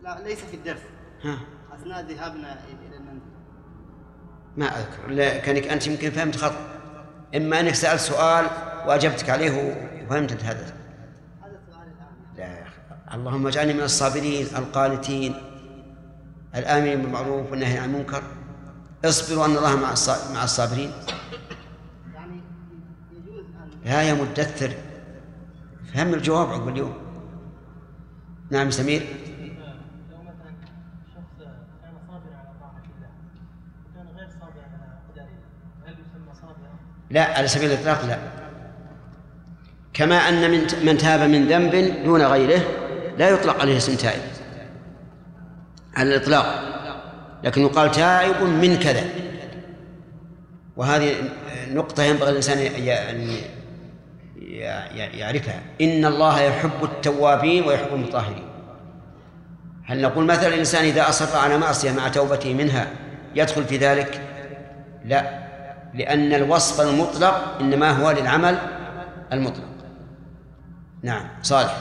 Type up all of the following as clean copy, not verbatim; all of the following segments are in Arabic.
لا ليس في الدرس. أثناء ذهابنا إلى المنزل. ما أذكر، كانك أنت يمكن فهمت خطأ، إما أنك سألت سؤال وأجبتك عليه وفهمت أنت هذا السؤال الآن. لا يا أخي، اللهم اجعلني من الصابرين القانتين الآمرين بالمعروف والنهي عن المنكر. اصبروا أن الله مع الصابرين. يعني يجوز أن لا يا مدثر، فهم الجواب عقب اليوم. نعم سمير. لو مثلا شخص كان صابرا على طاعة الله وكان غير صابرا على قدر الله، هل يسمى صابرا؟ لا، على سبيل الإطلاق لا. كما أن من تاب من ذنب دون غيره لا يطلق عليه اسم تائب على الإطلاق، لكن يقال تائب من كذا. وهذه نقطة ينبغي الإنسان أن يعرفها. إن الله يحب التوابين ويحب المطهرين. هل نقول مثلا الإنسان إذا أصر على معصية مع توبته منها يدخل في ذلك؟ لا، لأن الوصف المطلق إنما هو للعمل المطلق. نعم صالح.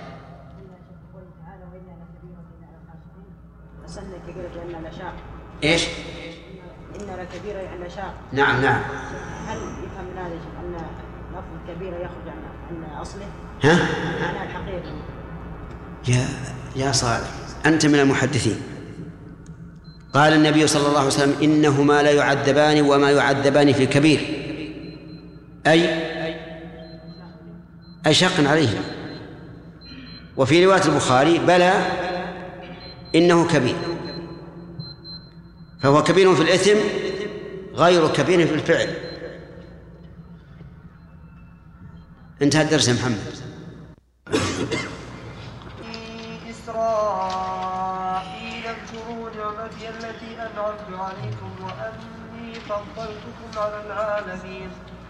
إيش؟ إن لكبيرة يعني شاق. نعم نعم. هل يفهم من هذا أن لفظ كبيرة يخرج عن أصله؟ ها؟ معنى الحقيقي. يا صالح، أنت من المحدثين. قال النبي صلى الله عليه وسلم إنهما لا يعذبان وما يعذبان في كبير، أي شق عليه. وفي رواية البخاري بلى إنه كبير، فهو كبير في الإثم غير كبير في الفعل. انتهى الدرس يا محمد. إسرائيل اذكروا نعمتي التي أنعمت عليكم وأني فضلتكم على العالمين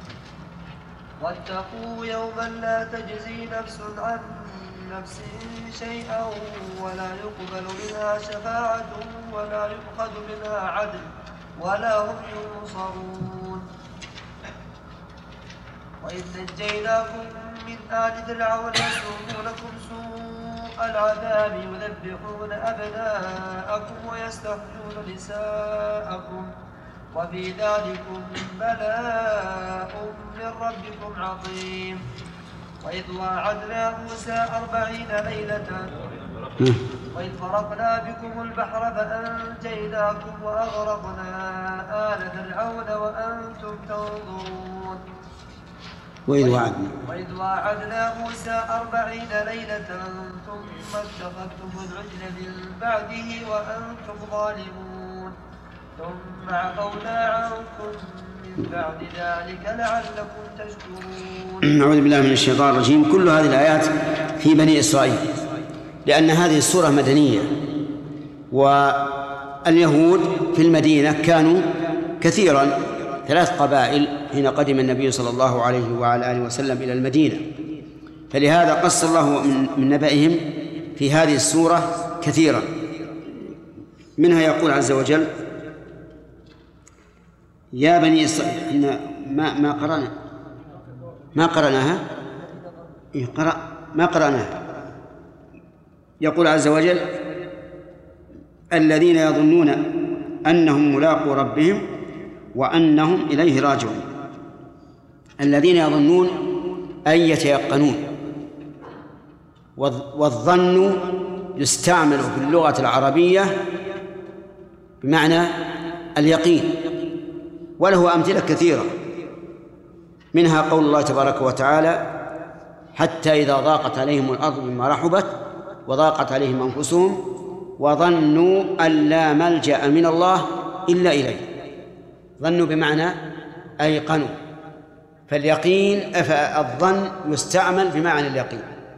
واتقوا يوما لا تجزي نفس عن نفس شيئا ولا يقبل منها شفاعة ولا يؤخذ منها عدل ولا هم ينصرون. وإذ نجيناكم من آل فرعون يسومونكم سوء العذاب يذبحون أبناءكم ويستحيون نساءكم وفي ذلكم بلاء من ربكم عظيم. وإذ واعدنا موسى 40 ليلة وإذ فرقنا بكم البحر فأنجيناكم وأغرقنا آل فرعون وأنتم تنظرون. وإذ واعدنا موسى 40 ليلة ثم اتخذتم العجل من بعده وأنتم ظالمون ثم عفونا عنكم من بعد ذلك لعلكم تشكرون. أعوذ بالله من الشيطان الرجيم. كل هذه الآيات في بني إسرائيل، لأن هذه السورة مدنية، واليهود في المدينة كانوا كثيرا 3 قبائل حين قدم النبي صلى الله عليه وعلى آله وسلم إلى المدينة، فلهذا قص الله من نبأهم في هذه السورة كثيرا. منها يقول عز وجل يا بني إسرائيل، ما قرأناها ما قرأناها. يقول عز وجل الذين يظنون أنهم ملاقو ربهم وأنهم إليه راجعون. الذين يظنون أن يتيقنون، والظن يستعمل في اللغة العربية بمعنى اليقين، وله أمثلة كثيرة، منها قول الله تبارك وتعالى حتى إذا ضاقت عليهم الأرض بما رحبت وضاقت عليهم أنفسهم وظنوا أن لا ملجأ من الله إلا إليه. ظنوا بمعنى أيقنوا، فاليقين الظن يستعمل بمعنى اليقين،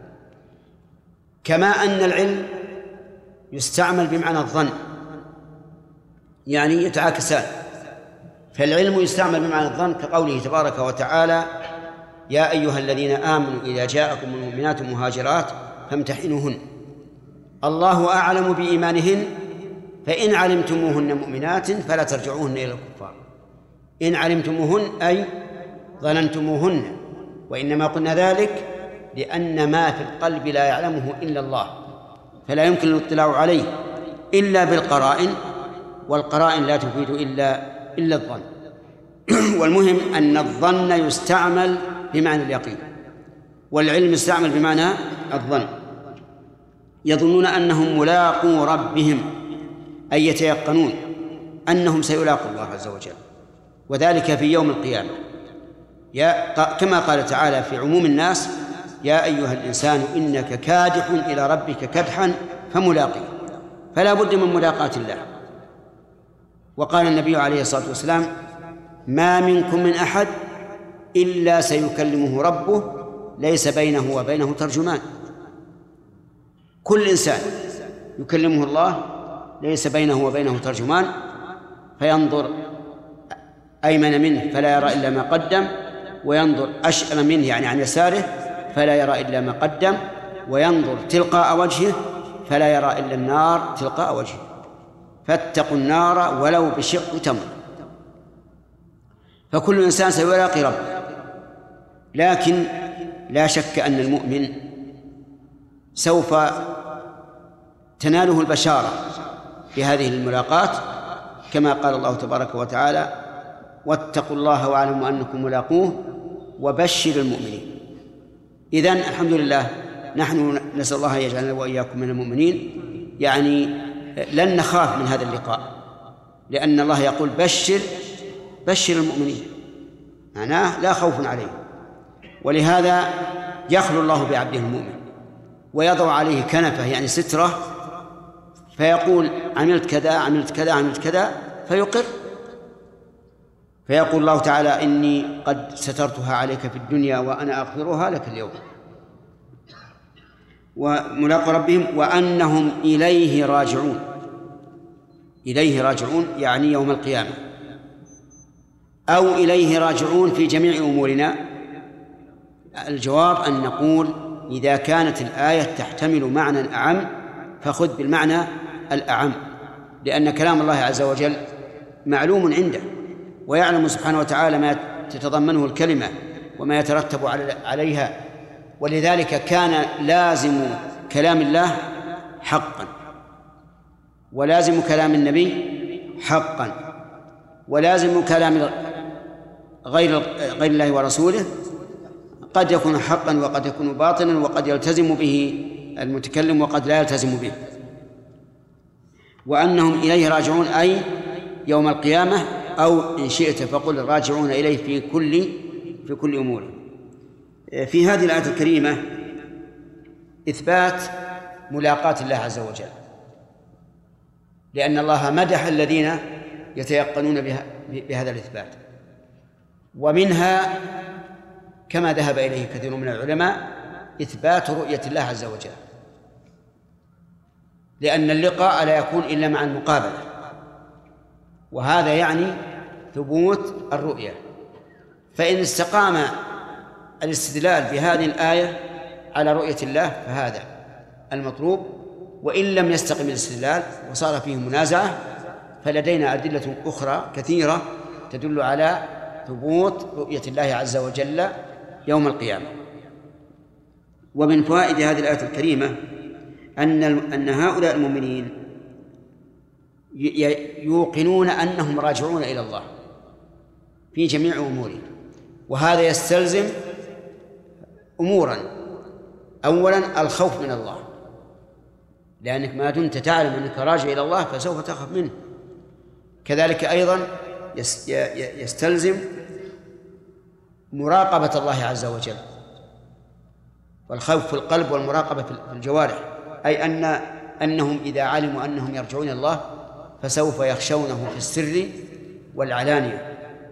كما أن العلم يستعمل بمعنى الظن، يعني يتعاكسان. فالعلم يستعمل بمعنى الظن كقوله تبارك وتعالى يا أيها الذين آمنوا إذا جاءكم المؤمنات مهاجرات فامتحنوهن الله أعلم بإيمانهن فإن علمتموهن مؤمنات فلا ترجعوهن إلى الكفار. إن علمتموهن أي ظننتموهن، وإنما قلنا ذلك لأن ما في القلب لا يعلمه إلا الله، فلا يمكن الاطلاع عليه إلا بالقرائن، والقرائن لا تفيد إلا الظن. والمهم أن الظن يستعمل بمعنى اليقين، والعلم يستعمل بمعنى الظن. يظنون أنهم ملاقو ربهم، أي يتيقنون أنهم سيلاقوا الله عز وجل، وذلك في يوم القيامة. كما قال تعالى في عموم الناس: يا أيها الإنسان إنك كادح إلى ربك كدحا فملاقيه، فلا بد من ملاقاة الله. وقال النبي عليه الصلاة والسلام: ما منكم من أحد إلا سيكلمه ربه ليس بينه وبينه ترجمان. كل إنسان يكلمه الله ليس بينه وبينه ترجمان، فينظر أيمن منه فلا يرى إلا ما قدم، وينظر أشأم منه يعني عن يساره فلا يرى إلا ما قدم، وينظر تلقاء وجهه فلا يرى إلا النار تلقاء وجهه، فاتقوا النار ولو بشق تمر. فكل إنسان سيلاقي ربه، لكن لا شك أن المؤمن سوف تناله البشارة بهذه الملاقات، كما قال الله تبارك وتعالى: واتقوا الله واعلموا أنكم ملاقوه وبشر المؤمنين. إذن الحمد لله نحن نسأل الله يجعلنا وإياكم من المؤمنين، يعني لن نخاف من هذا اللقاء، لأن الله يقول: بشر المؤمنين، معناه لا خوف عليهم. ولهذا يخلو الله بعبده المؤمن ويضع عليه كنفه يعني سترة، فيقول: عملت كذا عملت كذا عملت كذا، فيقر، فيقول الله تعالى: إني قد سترتها عليك في الدنيا وأنا أغفرها لك اليوم. وملاقوا ربهم وأنهم إليه راجعون. إليه راجعون يعني يوم القيامة، أو إليه راجعون في جميع أمورنا. الجواب أن نقول: إذا كانت الآية تحتمل معنى أعم فخذ بالمعنى الأعم، لأن كلام الله عز وجل معلوم عنده، ويعلم سبحانه وتعالى ما تتضمنه الكلمة وما يترتب عليها. ولذلك كان لازم كلام الله حقا، ولازم كلام النبي حقا، ولازم كلام غير الله ورسوله قد يكون حقا وقد يكون باطلا، وقد يلتزم به المتكلم وقد لا يلتزم به. وأنهم إليه راجعون أي يوم القيامة، أو إن شئت فقل راجعون إليه في كل أموره. في هذه الآية الكريمة إثبات ملاقاة الله عز وجل، لأن الله مدح الذين يتيقنون بهذا الإثبات. ومنها كما ذهب إليه كثير من العلماء إثبات رؤية الله عز وجل، لأن اللقاء لا يكون إلا مع المقابلة، وهذا يعني ثبوت الرؤية. فإن استقام الاستدلال بهذه الآية على رؤية الله فهذا المطلوب، وإن لم يستقم الاستدلال وصار فيه منازعة فلدينا أدلة أخرى كثيرة تدل على ثبوت رؤية الله عز وجل يوم القيامة. ومن فوائد هذه الآية الكريمة أن هؤلاء المؤمنين يوقنون أنهم راجعون إلى الله في جميع أمورهم، وهذا يستلزم أمورا. أولا الخوف من الله، لأنك ما دمت تعلم أنك راجع إلى الله فسوف تخاف منه. كذلك أيضا يستلزم مراقبة الله عز وجل، والخوف في القلب والمراقبة في الجوارح، أي أنهم إذا علموا أنهم يرجعون إلى الله فسوف يخشونه في السر والعلانية.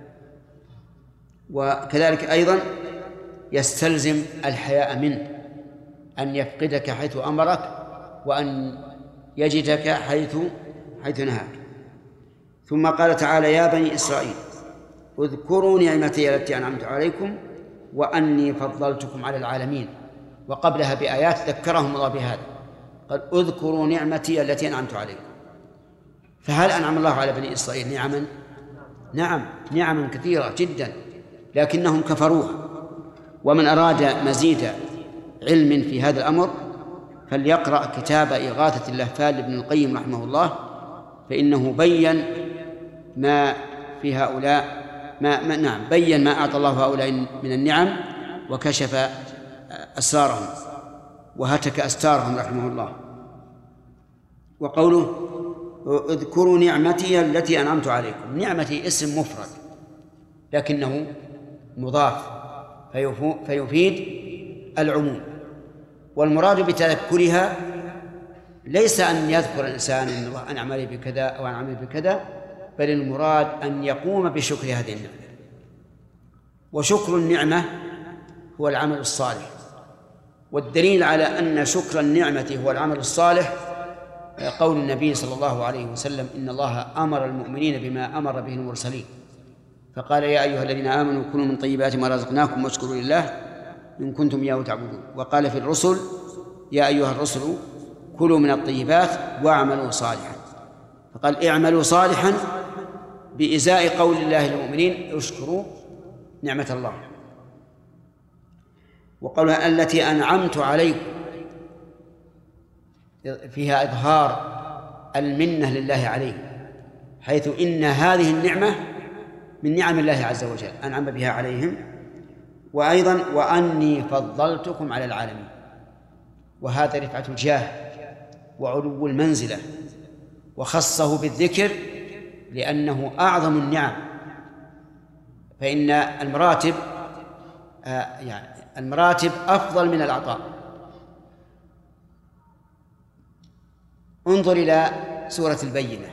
وكذلك أيضا يستلزم الحياء منه، أن يفقدك حيث أمرك وأن يجدك حيث نهاك. ثم قال تعالى: يا بني إسرائيل اذكروا نعمتي التي أنعمت عليكم وأني فضلتكم على العالمين. وقبلها بآيات ذكرهم الله بهذا، قال: اذكروا نعمتي التي أنعمت عليكم. فهل أنعم الله على بني إسرائيل نعما؟ نعم، نعما كثيرة جدا، لكنهم كفروها. ومن أراد مزيد علم في هذا الأمر فليقرأ كتاب إغاثة اللهفان لابن القيم رحمه الله، فإنه بين ما في هؤلاء بين ما أعطى الله هؤلاء من النعم وكشف أسرارهم وهتك أستارهم رحمه الله. وقوله اذكروا نعمتي التي أنعمت عليكم، نعمتي اسم مفرد لكنه مضاف فيفيد العموم، والمراد بتذكرها ليس أن يذكر الإنسان إن الله أنعم عليه بكذا أو أنعم عليه بكذا، بل المراد أن يقوم بشكر هذه النعمة. وشكر النعمة هو العمل الصالح، والدليل على أن شكر النعمة هو العمل الصالح قول النبي صلى الله عليه وسلم: إن الله أمر المؤمنين بما أمر به المرسلين، فقال: يا أيها الذين آمنوا كلوا من طيبات ما رزقناكم واشكروا لله إن كنتم إياه تعبدون. وقال في الرسل: يا أيها الرسل كلوا من الطيبات واعملوا صالحا، فقال: اعملوا صالحا بإزاء قول الله للمؤمنين اشكروا نعمة الله. وقولها التي أنعمت عليكم فيها إظهار المنة لله عليهم، حيث إن هذه النعمة من نعم الله عز وجل أنعم بها عليهم. وأيضا وأني فضلتكم على العالمين، وهذا رفعة الجاه وعلو المنزلة، وخصه بالذكر لأنه أعظم النعم، فإن المراتب أفضل من العطاء. انظر إلى سورة البينة،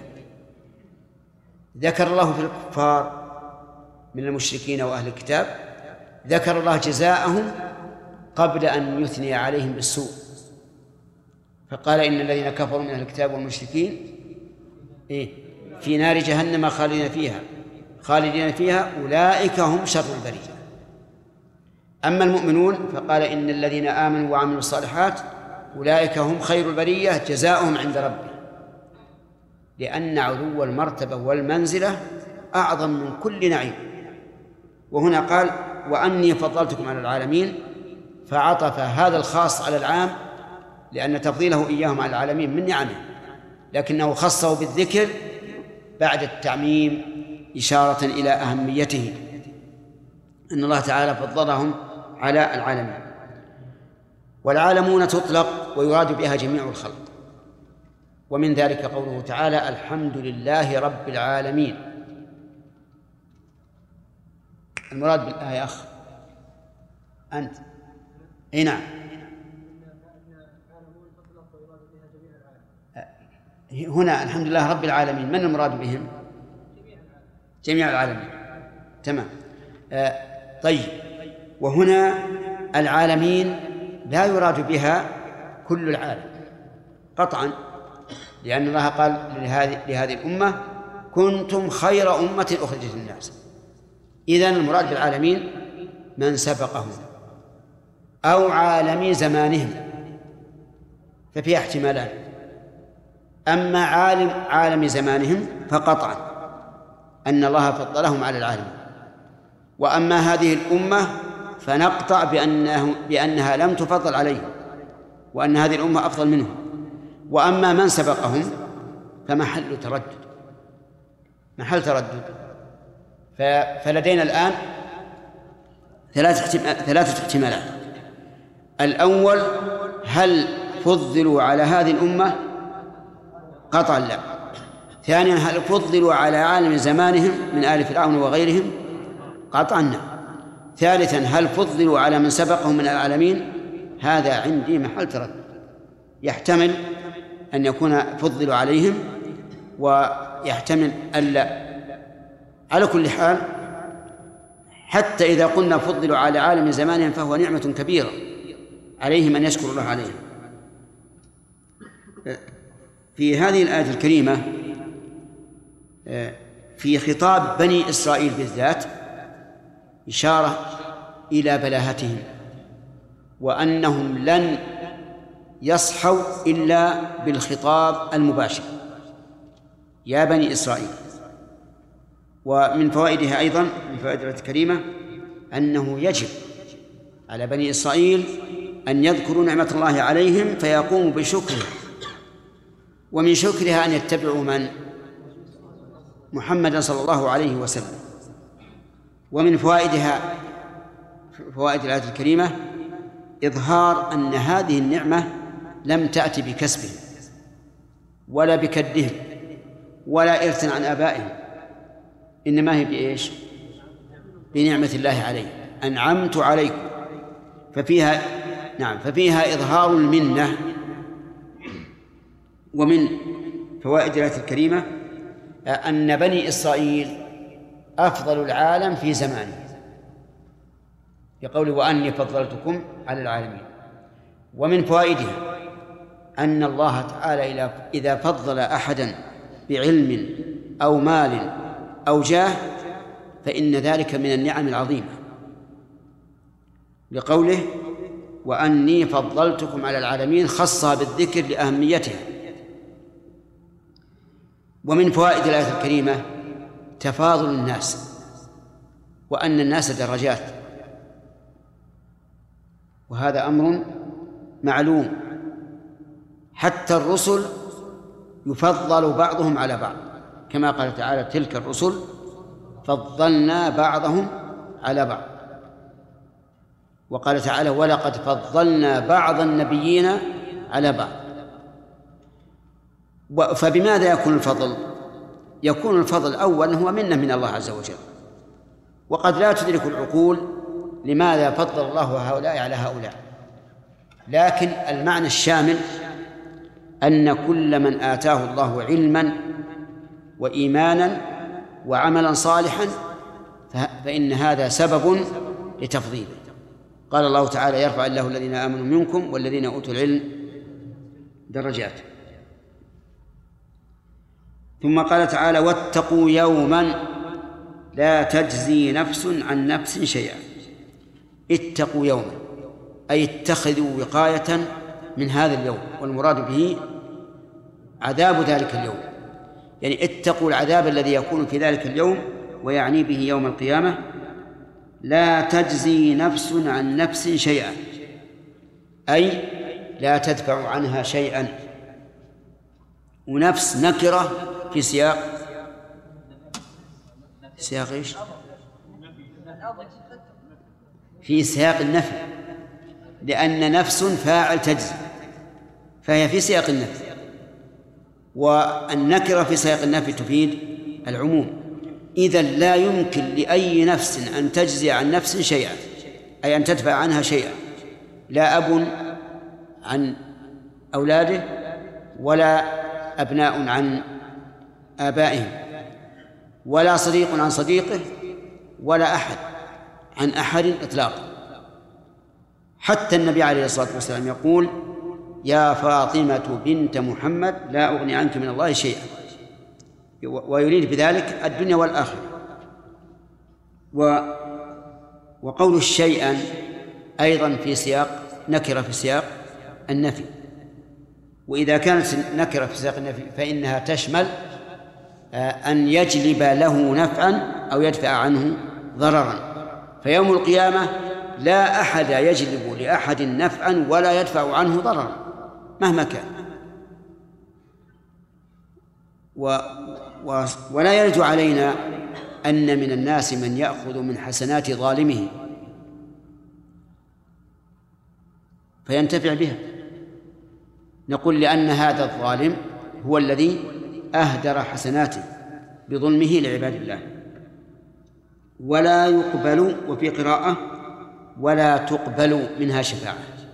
ذكر الله في الكفار من المشركين وأهل الكتاب، ذكر الله جزاءهم قبل أن يثني عليهم بالسوء، فقال: إن الذين كفروا من أهل الكتاب والمشركين في نار جهنم خالدين فيها أولئك هم شر البرية. أما المؤمنون فقال: إن الذين آمنوا وعملوا الصالحات أولئك هم خير البرية جزاؤهم عند ربهم، لأن علو المرتبة والمنزلة أعظم من كل نعيم. وهنا قال: وأني فضلتكم على العالمين، فعطف هذا الخاص على العام لأن تفضيله إياهم على العالمين من نعمه، لكنه خصه بالذكر بعد التعميم إشارة إلى أهميته، أن الله تعالى فضلهم على العالمين. والعالمون تطلق ويراد بها جميع الخلق، ومن ذلك قوله تعالى: الحمد لله رب العالمين. المراد بالآية يا أخ أنت نعم، هنا الحمد لله رب العالمين، من المراد بهم؟ جميع العالمين. تمام. طيب، وهنا العالمين لا يراد بها كل العالم قطعا، لأن الله قال لهذه الأمة: كنتم خير أمة أخرجت للناس. إذن المراد بالعالمين من سبقهم أو عالمي زمانهم، ففيها احتمالان: أما عالم زمانهم فقطعا أن الله فضلهم على العالم، وأما هذه الأمة فنقطع بأنها لم تفضل عليهم، وأن هذه الأمة أفضل منهم. وأما من سبقهم فمحل تردد. فلدينا الآن ثلاثة احتمالات: الأول: هل فضلوا على هذه الأمة؟ قطعا لا. ثانيا: هل فضلوا على عالم زمانهم من آل فرعون وغيرهم؟ قطعا نعم. ثالثا: هل فضلوا على من سبقهم من العالمين؟ هذا عندي محل تردد، يحتمل أن يكون فضلوا عليهم ويحتمل ألا. على كل حال، حتى إذا قلنا فضلوا على عالم زمانهم فهو نعمة كبيرة عليهم أن يشكروا الله عليهم. في هذه الآية الكريمة في خطاب بني إسرائيل بالذات إشارة إلى بلاهتهم، وأنهم لن يصحوا إلا بالخطاب المباشر: يا بني إسرائيل. ومن فوائدها أيضا، من فوائد الآية الكريمة، أنه يجب على بني إسرائيل أن يذكروا نعمة الله عليهم فيقوموا بشكرها، ومن شكرها أن يتبعوا من؟ محمد صلى الله عليه وسلم. ومن فوائدها، فوائد الآية الكريمة، إظهار أن هذه النعمة لم تأتي بكسبهم ولا بكدهم ولا إرث عن آبائهم، إنما هي بإيش؟ بنعمة الله عليهم، أنعمت عليكم. ففيها ففيها إظهار المنة. ومن فوائد الآية الكريمة أن بني إسرائيل أفضل العالم في زمانه، يقول وأني فضلتكم على العالمين. ومن فوائدها أن الله تعالى إذا فضل أحدا بعلم أو مال أو جاه فإن ذلك من النعم العظيمة، لقوله وأني فضلتكم على العالمين، خصها بالذكر لأهميتها. ومن فوائد الآية الكريمة تفاضل الناس، وأن الناس درجات، وهذا أمر معلوم. حتى الرسل يفضل بعضهم على بعض، كما قال تعالى تلك الرسل فضلنا بعضهم على بعض. وقال تعالى ولقد فضلنا بعض النبيين على بعض. فبماذا يكون الفضل؟ يكون الفضل أولا هو منة من الله عز وجل، وقد لا تدرك العقول لماذا فضل الله هؤلاء على هؤلاء، لكن المعنى الشامل أن كل من آتاه الله علما وإيمانا وعملا صالحا فإن هذا سبب لتفضيله. قال الله تعالى يرفع الله الذين آمنوا منكم والذين أوتوا العلم درجات. ثم قال تعالى واتقوا يوما لا تجزي نفس عن نفس شيئا. اتقوا يوما أي اتخذوا وقاية من هذا اليوم، والمراد به عذاب ذلك اليوم، يعني اتقوا العذاب الذي يكون في ذلك اليوم، ويعني به يوم القيامة. لا تجزي نفس عن نفس شيئا أي لا تدفع عنها شيئا. ونفس نكرة في سياق إيش؟ في سياق النفي، لأن نفس فاعل تجزي، فهي في سياق النفي، والنكرة في سياق النفي تفيد العموم. إذن لا يمكن لأي نفس أن تجزي عن نفس شيئا، أي أن تدفع عنها شيئا، لا أب عن أولاده ولا أبناء عن آبائهم ولا صديق عن صديقه ولا أحد عن أحد إطلاقا. حتى النبي عليه الصلاة والسلام يقول يا فاطمة بنت محمد لا أغني عنك من الله شيئا، ويريد بذلك الدنيا والآخرة. وقول شيئا أيضا في سياق نكرة في سياق النفي، وإذا كانت نكرة في سياق النفي فإنها تشمل أن يجلب له نفعا أو يدفع عنه ضررا. فيوم القيامة لا أحد يجلب لأحد نفعا ولا يدفع عنه ضررا مهما كان، ولا يرد علينا أن من الناس من يأخذ من حسنات ظالمه فينتفع بها. نقول لأن هذا الظالم هو الذي أهدر حسناته بظلمه لعباد الله. ولا يقبل، وفي قراءة ولا تقبل منها شفاعة،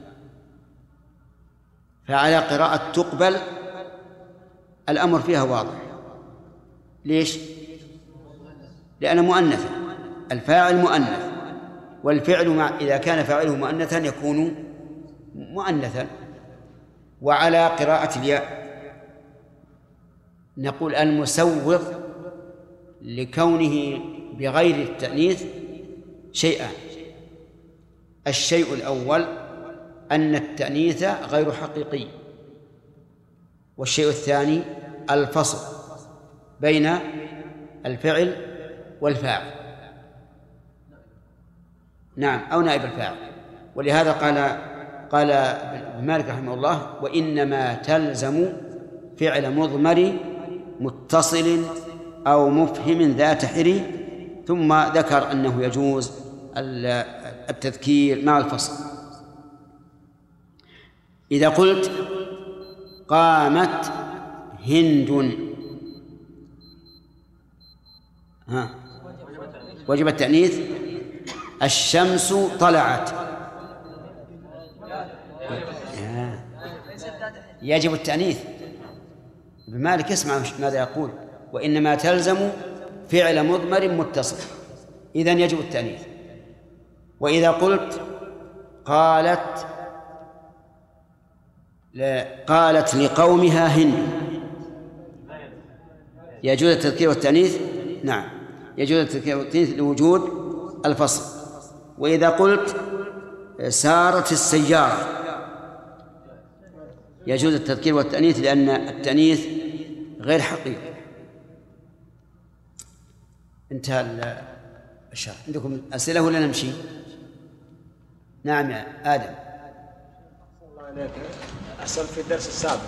فعلى قراءة تقبل الأمر فيها واضح. ليش؟ لأن مؤنثا، الفاعل مؤنث، والفعل إذا كان فاعله مؤنثا يكون مؤنثا. وعلى قراءة الياء نقول المسوغ لكونه بغير التأنيث شيئان: الشيء الأول أن التأنيث غير حقيقي، والشيء الثاني الفصل بين الفعل والفاعل، نعم، أو نائب الفاعل. ولهذا قال قال ابن مالك رحمه الله: وإنما تلزم فعل مضمر متصل أو مفهم ذات حري، ثم ذكر أنه يجوز التذكير مع الفصل. إذا قلت: قامت هند، وجب التأنيث. الشمس طلعت، يجب التأنيث. ابن مالك اسمع ماذا يقول: وإنما تلزم فعل مضمر متصل، إذن يجب التأنيث. وإذا قلت: قالت لقومها هند، يجوز التذكير والتأنيث. نعم، يجوز التذكير والتأنيث لوجود الفصل. وإذا قلت: سارت السيارة، يجوز التذكير والتأنيث لأن التأنيث غير حقيقي. انتهى الشرح. عندكم أسئلة ولا نمشي؟ نعم يا آدم. الله عليك، أسأل في الدرس السابق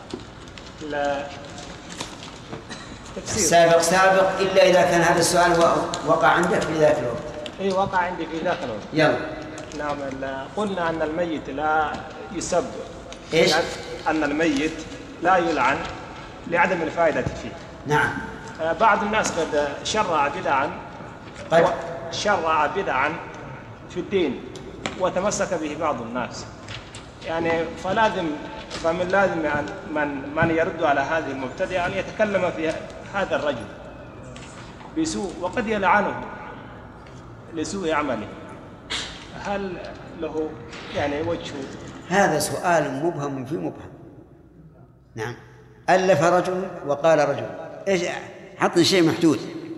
سابق إلا إذا كان هذا السؤال وقع عندك في ذاك الوقت. أي وقع عندي في ذاك الوقت. يلا. نعم، قلنا أن الميت لا يسب. إيش؟ أن الميت لا يلعن لعدم الفائدة فيه. نعم. بعض الناس قد شرع بدعا في الدين وتمسك به بعض الناس، يعني فمن لازم من يرد على هذه المبتدئة أن يتكلم في هذا الرجل بسوء وقد يلعنه لسوء عمله. هل له يعني وجه؟ هذا سؤال مبهم في مبهم. نعم. ألف رجل وقال رجل، إيش؟ حطني شيء محدود.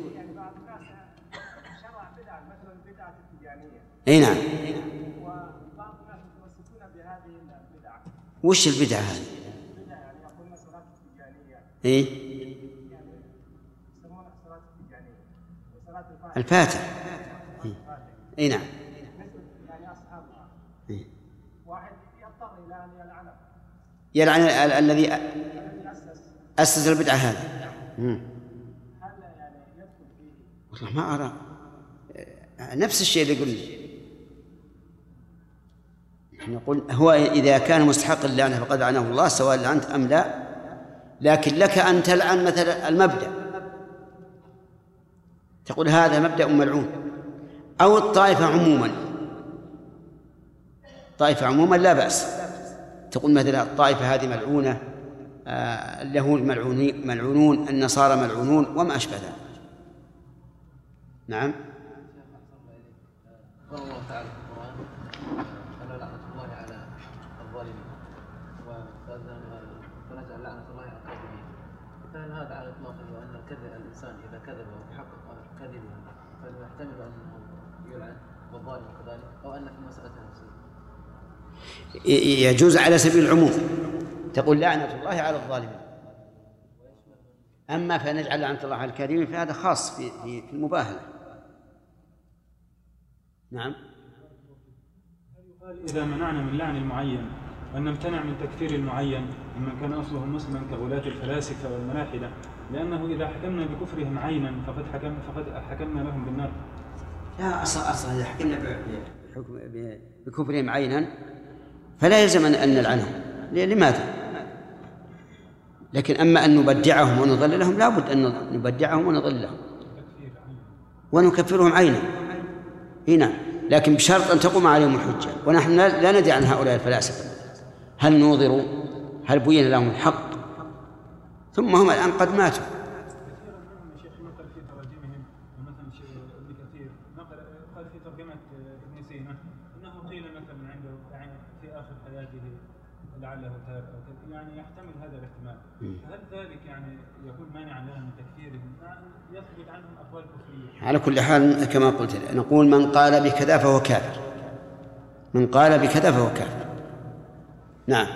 اي نعم. وبعض الناس يتمسكون بهذه البدع. وش البدعة هذه؟ البدع يعني يقولون صلاة التجانية. اي. يعني يسمونها صلاة التجانية وصلاة الفاتح. اي نعم. يعني أصحابها. واحد يضطر إلى أن يلعن الذي أسس البدعة هذه. هل يعني يدخل فيه؟ والله ما أرى. نفس الشيء اللي قلنا. نقول هو إذا كان مستحق اللعنة فقد لعنه الله سواء لعنت أم لا، لكن لك أن تلعن مثلا المبدأ، تقول هذا مبدأ ملعون، أو الطائفة عموما. طائفة عموما لا بأس، تقول مثلا الطائفة هذه ملعونة، اليهود ملعونون، النصارى ملعونون، وما أشبه ذلك. نعم. قال الله تعالى في القرآن: ألا لعنة الله على الظالمين فنجعل لعنة الله على الكاذبين. فهل هذا على إطلاقه وأن الإنسان إذا كذب وتحقق كذبه فإنه يحتمل أنه يلعن والظالم كذلك، أو أن في المسألة نفسها يجوز على سبيل العموم، تقول لعنة الله على الظالمين. أما فنجعل لعنة الله على الكاذبين فهذا خاص في المباهلة. نعم. إذا منعنا من لعن المعين أن نمتنع من تكفير المعين ممن كان أصله مسلما كغلاة الفلاسفة والملاحدة، لأنه إذا حكمنا بكفرهم عينا فقد حكمنا لهم بالنار. لا، أصلا إذا حكمنا بكفرهم عينا فلا يلزم أن نلعنهم. لماذا؟ لكن أما أن نبدعهم ونضللهم لا بد أن نبدعهم ونضللهم ونكفرهم عينا. هنا لكن بشرط أن تقوم عليهم الحجة، ونحن لا ندري عن هؤلاء الفلاسفة هل نوظروا، هل بين لهم الحق، ثم هم الآن قد ماتوا. كثيرا منهم الشيخ نقل في تراجمهم، مثلا الشيخ ابن كثير قال في ترجمة ابن سينا أنه قيل مثلا عنده في آخر حياته لعله تاب، يعني يحتمل هذا الاحتمال. فهل ذلك يعني يكون مانعا لهم من تكفيرهم؟ يثبت عنهم أقوال كفرية. على كل حال كما قلت نقول من قال بكذا فهو كافر، من قال بكذا فهو كافر. نعم.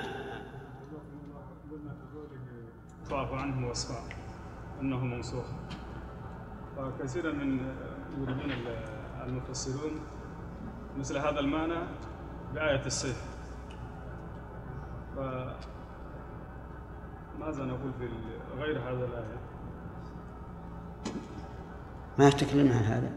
ضاف عنه وصفا أنه منسوخ، فكثيرا من يريدون المفسرون مثل هذا المعنى بآية السيف، فماذا نقول في غير هذا الآية؟ ما تكلمنا عن هذا.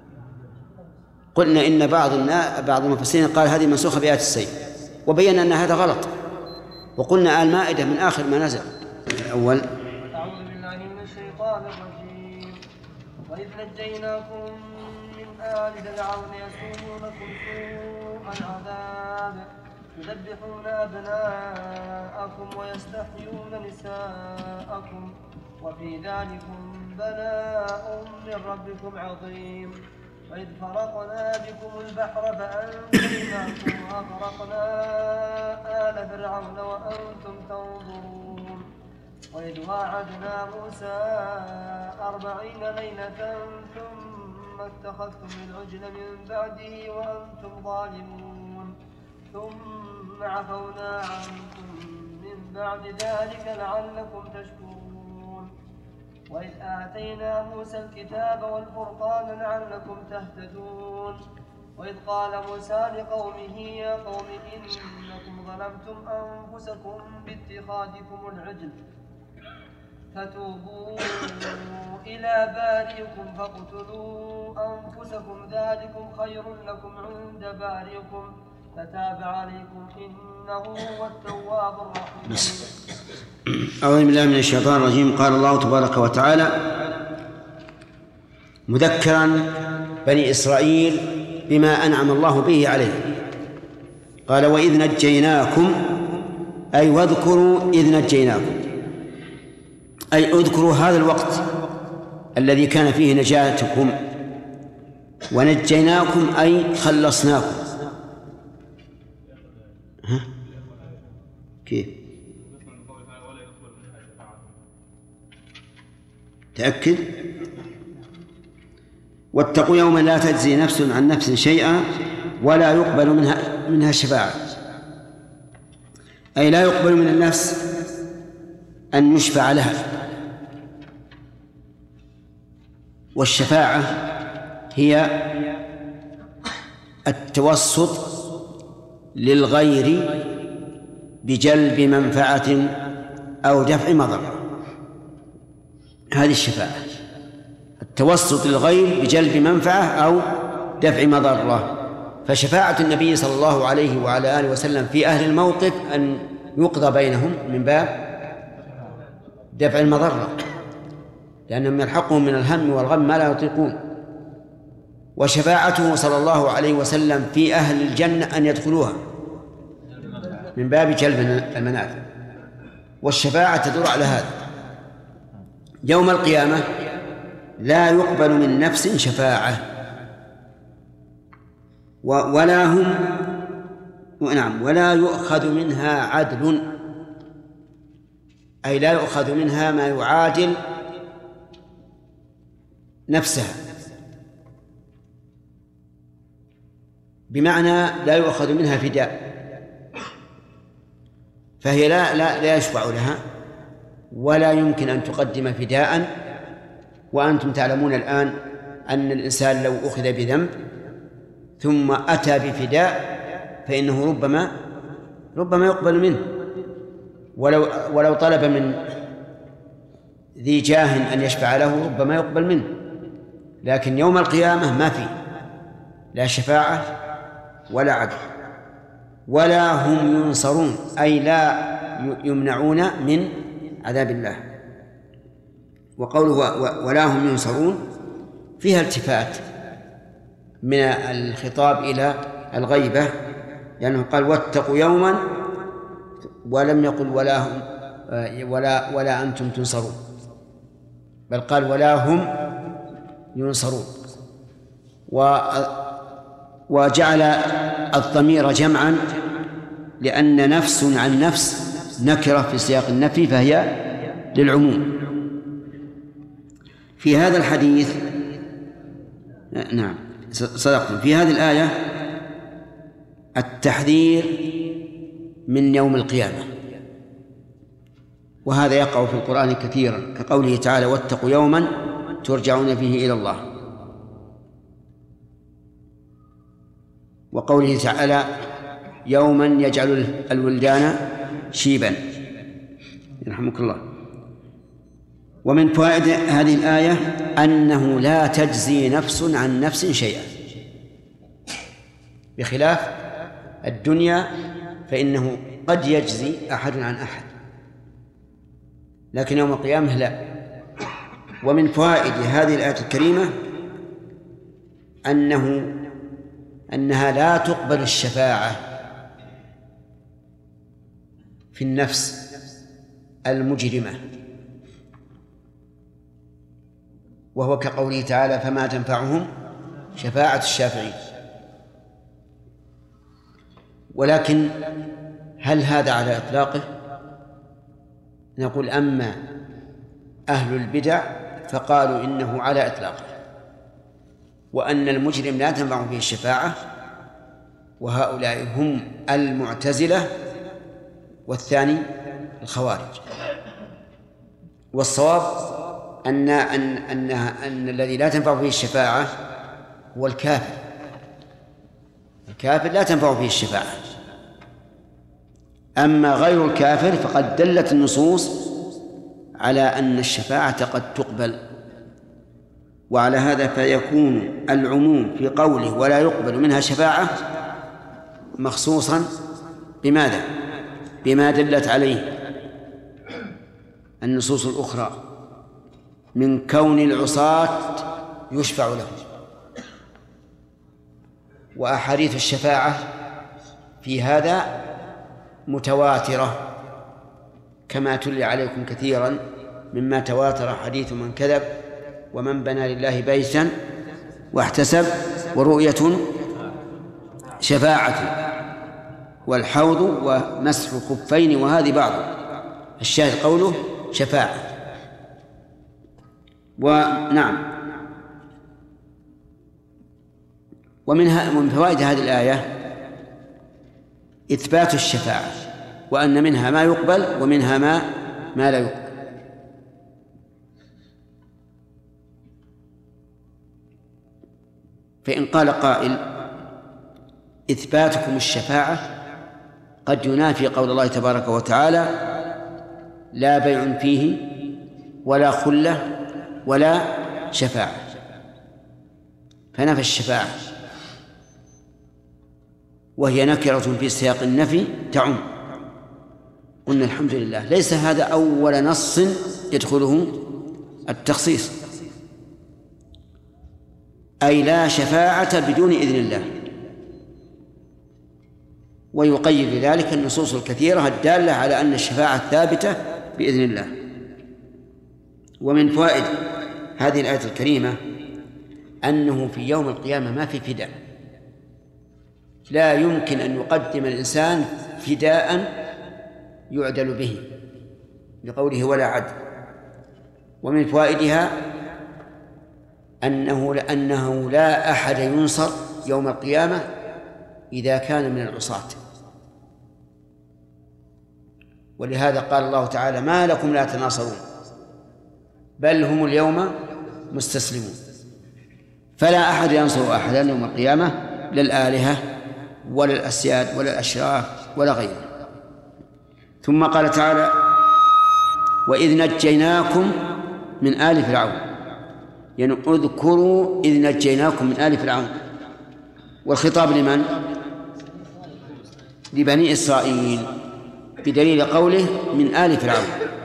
قلنا إن بعض المفسرين قال هذه منسوخة بآية السيف، وبينا أن هذا غلط، وقلنا المائدة من آخر ما نزل. الأول أعوذ بالله من الشيطان الرجيم. وإذ نجيناكم من آل فرعون يسومونكم سوء العذاب يذبحون أبناءكم ويستحيون نساءكم وفي ذلكم بلاء من ربكم عظيم. وإذ فرقنا بكم البحر فأنجيناكم وأغرقنا آل فرعون وأنتم تنظرون. وإذ واعدنا موسى 40 ليلة ثم اتخذتم العجل من بعده وأنتم ظالمون ثم عفونا عنكم من بعد ذلك لعلكم تشكرون. وإذ آتينا موسى الكتاب والفرقان لعلكم تهتدون. وإذ قال موسى لقومه يا قوم إنكم ظلمتم أنفسكم باتخاذكم العجل فتوبوا إلى بارئكم فاقتلوا أنفسكم ذلكم خير لكم عند بارئكم فتاب عليكم إنه هو التواب الرحيم. أعوذ بالله من الشيطان الرجيم. قال الله تبارك وتعالى مذكرا بني إسرائيل بما أنعم الله به عليه، قال وإذ نجيناكم، أي واذكروا إذ نجيناكم، أي اذكروا هذا الوقت الذي كان فيه نجاتكم، ونجيناكم أي خلصناكم. كيف؟ تأكد. واتقوا يوما لا تجزي نفس عن نفس شيئا ولا يقبل منها شفاعة، أي لا يقبل من النفس أن يشفع لها. والشفاعة هي التوسط للغير بجلب منفعة أو دفع مضرة، هذه الشفاعة، التوسط للغير بجلب منفعة أو دفع مضرة. فشفاعة النبي صلى الله عليه وعلى آله وسلم في أهل الموقف أن يقضى بينهم من باب دفع المضرة، لأنهم يلحقهم من الهم والغم ما لا يطيقون. وشفاعته صلى الله عليه وسلم في أهل الجنة أن يدخلوها من باب جلب المنافع، والشفاعة تدور على هذا. يوم القيامة لا يقبل من نفس شفاعة ولا يؤخذ منها عدل، أي لا يؤخذ منها ما يعادل نفسها، بمعنى لا يؤخذ منها فداء، فهي لا يشفع لها ولا يمكن أن تقدم فداء. وأنتم تعلمون الآن أن الإنسان لو أخذ بذنب ثم أتى بفداء فإنه ربما يقبل منه، ولو طلب من ذي جاه أن يشفع له ربما يقبل منه. لكن يوم القيامة ما في لا شفاعة ولا عدل ولا هم ينصرون، أي لا يمنعون من عذاب الله. وقوله ولا هم ينصرون فيها التفات من الخطاب إلى الغيبة، لأنه قال واتقوا يوما ولم يقل ولا أنتم تنصرون، بل قال ولا هم ينصرون. وجعل الضمير جمعا لأن نفس عن نفس نكرة في سياق النفي فهي للعموم. في هذا الحديث نعم صدقتم، في هذه الآية التحذير من يوم القيامة، وهذا يقع في القرآن كثيرا، كقوله تعالى واتقوا يوما ترجعون فيه إلى الله، وقوله تعالى يوما يجعل الولدان شيبا. يرحمك الله. ومن فوائد هذه الآية أنه لا تجزي نفس عن نفس شيئا، بخلاف الدنيا فإنه قد يجزي أحد عن أحد، لكن يوم القيامة لا. ومن فوائد هذه الآية الكريمة أنها لا تقبل الشفاعة في النفس المجرمة، وهو كقوله تعالى: فما تنفعهم شفاعة الشافعين. ولكن هل هذا على إطلاقه؟ نقول: أما أهل البدع فقالوا إنه على إطلاقه، وأن المجرم لا تنفع فيه الشفاعة، وهؤلاء هم المعتزلة والثاني الخوارج. والصواب أن الذي لا تنفع فيه الشفاعة هو الكافر. الكافر لا تنفع فيه الشفاعة. أما غير الكافر فقد دلت النصوص على أن الشفاعة قد تقبل. وعلى هذا فيكون العموم في قوله ولا يقبل منها شفاعة مخصوصا بماذا؟ بما دلت عليه النصوص الأخرى من كون العصاة يشفع لهم. وأحاديث الشفاعة في هذا متواترة، كما تلي عليكم كثيرا مما تواتر حديث من كذب ومن بنى لله بيتا واحتسب ورؤية شفاعة والحوض ومسح الخفين، وهذه بعض الشاهد قوله شفاعة. ونعم، ومن فوائد هذه الآية إثبات الشفاعة، وأن منها ما يقبل ومنها ما لا يقبل. فإن قال قائل: إثباتكم الشفاعة قد ينافي قول الله تبارك وتعالى: لا بيع فيه ولا خلة ولا شفاعة، فنفى الشفاعة، وهي نكرة في سياق النفي تعم. قلنا الحمد لله، ليس هذا أول نص يدخله التخصيص، أي لا شفاعة بدون إذن الله. ويقيد لذلك النصوص الكثيرة الدالة على أن الشفاعة ثابتة بإذن الله. ومن فوائد هذه الآية الكريمة أنه في يوم القيامة ما في فداء، لا يمكن أن يقدم الإنسان فداء يعدل به، لقوله ولا عدل. ومن فوائدها أنه لا أحد ينصر يوم القيامة إذا كان من العصاة. ولهذا قال الله تعالى: ما لكم لا تناصرون بل هم اليوم مستسلمون. فلا أحد ينصر أحدا يوم القيامة، لا الآلهة ولا الأسياد ولا الأشراف ولا غيره. ثم قال تعالى: وإذ نجيناكم من آل فرعون، يعني اذكروا إذ نجيناكم من آل فرعون. والخطاب لمن؟ لبني إسرائيل، بدليل قوله من آل فرعون.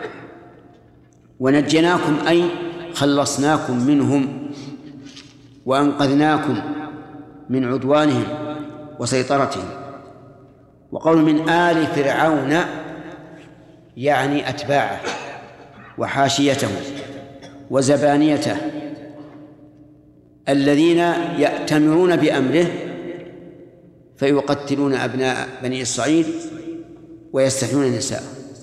ونجيناكم أي خلصناكم منهم وأنقذناكم من عدوانهم وسيطرتهم. وقول من آل فرعون يعني أتباعه وحاشيته وزبانيته الذين يأتمرون بأمره فيقتلون أبناء بني إسرائيل ويستحيون النساء.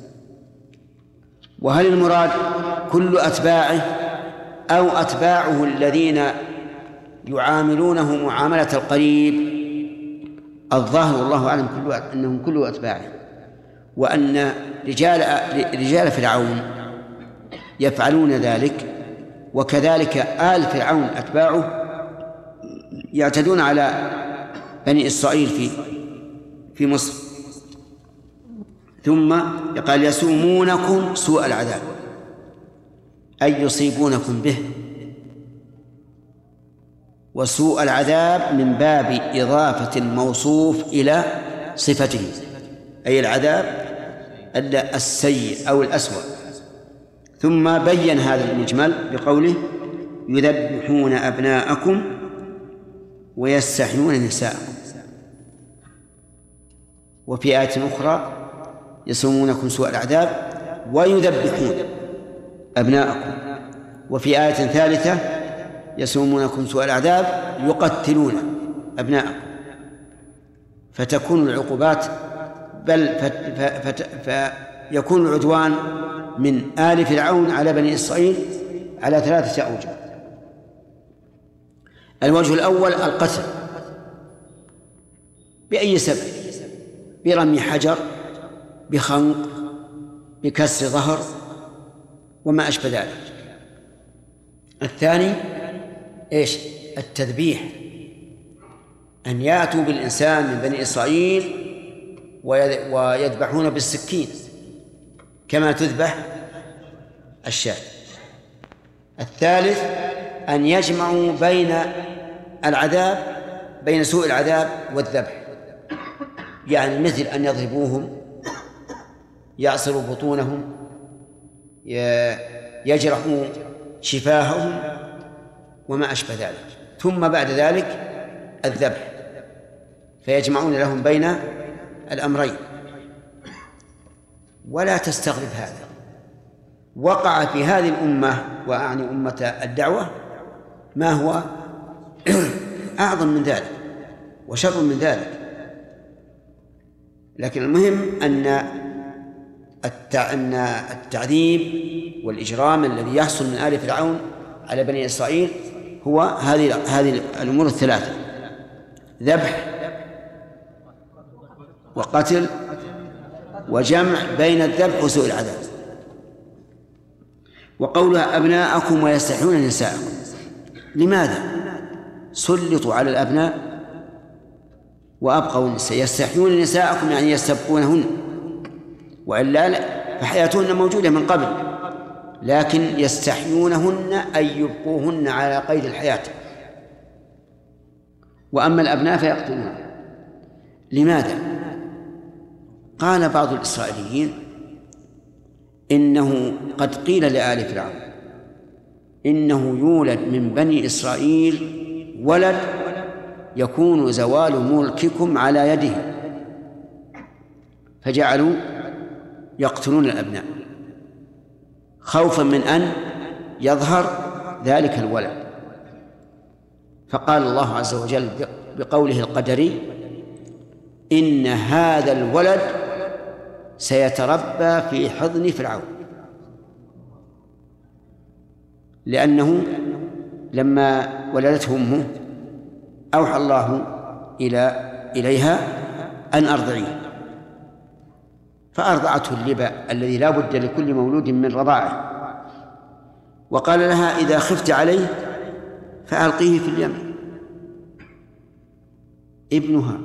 وهل المراد كل أتباعه أو أتباعه الذين يعاملونه معاملة القريب؟ الظاهر والله أعلم أنهم كل أتباعه، وأن رجال فرعون يفعلون ذلك، وكذلك آل فرعون أتباعه يعتدون على بني إسرائيل في مصر. ثم قال يسومونكم سوء العذاب، أي يصيبونكم به. وسوء العذاب من باب إضافة الموصوف إلى صفته، أي العذاب السيء أو الأسوأ. ثم بين هذا المجمل بقوله يذبحون أبناءكم ويستحيون نساءكم. وفي آية أخرى يسومونكم سوء العذاب ويذبحون أبناءكم. وفي آية ثالثة يسومونكم سوء العذاب يقتلون أبناءكم. فتكون العقوبات فيكون العدوان من آل فرعون على بني إسرائيل على 3 أوجه. الوجه الأول القتل بأي سبب، برمي حجر، بخنق، بكسر ظهر وما أشبه ذلك. الثاني إيش؟ التذبيح، أن يأتوا بالإنسان من بني إسرائيل ويذبحون بالسكين كما تذبح الشاة. الثالث أن يجمعوا بين سوء العذاب والذبح، يعني مثل أن يضربوهم، يعصروا بطونهم، يجرحوا شفاههم وما أشبه ذلك، ثم بعد ذلك الذبح، فيجمعون لهم بين الأمرين. ولا تستغرب هذا، وقع في هذه الأمة وأعني أمة الدعوة ما هو أعظم من ذلك وشر من ذلك. لكن المهم أن التعذيب والإجرام الذي يحصل من آل فرعون على بني إسرائيل هو هذه الأمور الثلاثة: ذبح وقتل وجمع بين الذبح وسوء العذاب. وقولها أبناءكم ويستحيون نساءكم، لماذا سلطوا على الأبناء وأبقوا النساء؟ يستحيون نساءكم يعني يستبقونهن، وإلا فحياتهن موجودة من قبل، لكن يستحيونهن أي يبقوهن على قيد الحياة. وأما الأبناء فيقتلون. لماذا؟ قال بعض الإسرائيليين إنه قد قيل لآل فرعون إنه يولد من بني إسرائيل ولد يكون زوال ملككم على يده، فجعلوا يقتلون الأبناء خوفا من أن يظهر ذلك الولد. فقال الله عز وجل بقوله القدري: إن هذا الولد سيتربى في حضن فرعون، لأنه لما ولدته أمه أوحى الله إليها أن أرضعيه، فأرضعته اللبا الذي لا بد لكل مولود من رضاعه، وقال لها: إذا خفت عليه فألقيه في اليم. ابنها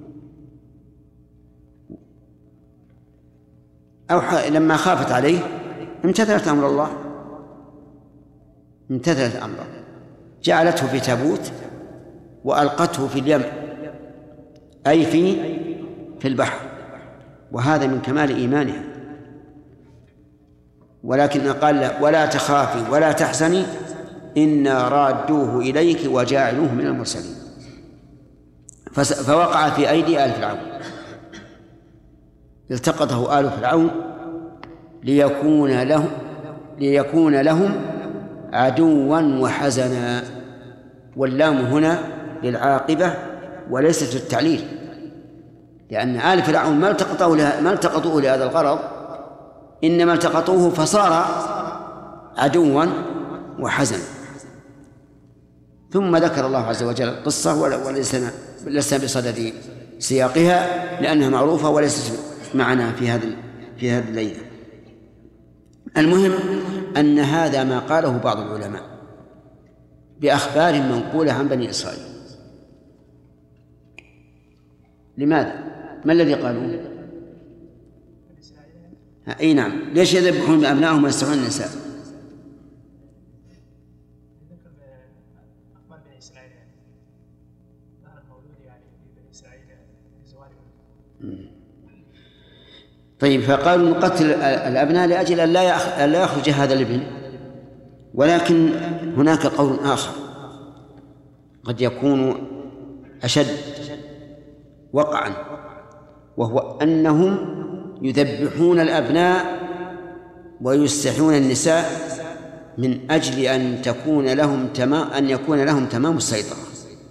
لما خافت عليه امتثلت أمر الله، امتثلت أمره، جعلته في تابوت وألقته في اليم، أي في البحر. وهذا من كمال إيمانها. ولكن قال: ولا تخافي ولا تحزني إنا رادوه إليك وجاعلوه من المرسلين. فوقع في أيدي آل فرعون، التقطه آل فرعون ليكون لهم عدوا وحزنا. واللام هنا للعاقبة وليست للتعليل، لأن آل فرعون ما التقطوه لهذا الغرض، إنما التقطوه فصار عدوا وحزنا. ثم ذكر الله عز وجل القصة ولسنا بصدد سياقها لأنها معروفة وليست معنا في هذه الليلة. المهم أن هذا ما قاله بعض العلماء بأخبار منقولة عن بني إسرائيل. لماذا؟ ما الذي قالوه؟ أي نعم. ليش يذبحون أبنائهم ويستحيون النساء؟ ذكر أخبار بني إسرائيل يعني ظهر المولود يعني في بني إسرائيل بزوارهم. طيب، فقالوا نقتل الأبناء لأجل أن لا يخرج هذا الابن. ولكن هناك قول آخر قد يكون أشد وقعا، وهو أنهم يذبحون الأبناء ويستحيون النساء من أجل أن يكون لهم تمام السيطرة،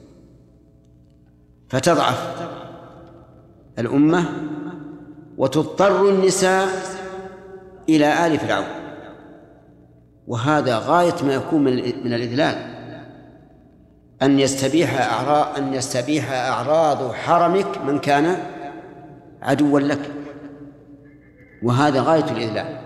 فتضعف الأمة وتضطر النساء إلى آل فرعون. وهذا غاية ما يكون من الإذلال، أن يستبيح أعراض حرمك من كان عدوا لك، وهذا غاية الإذلال.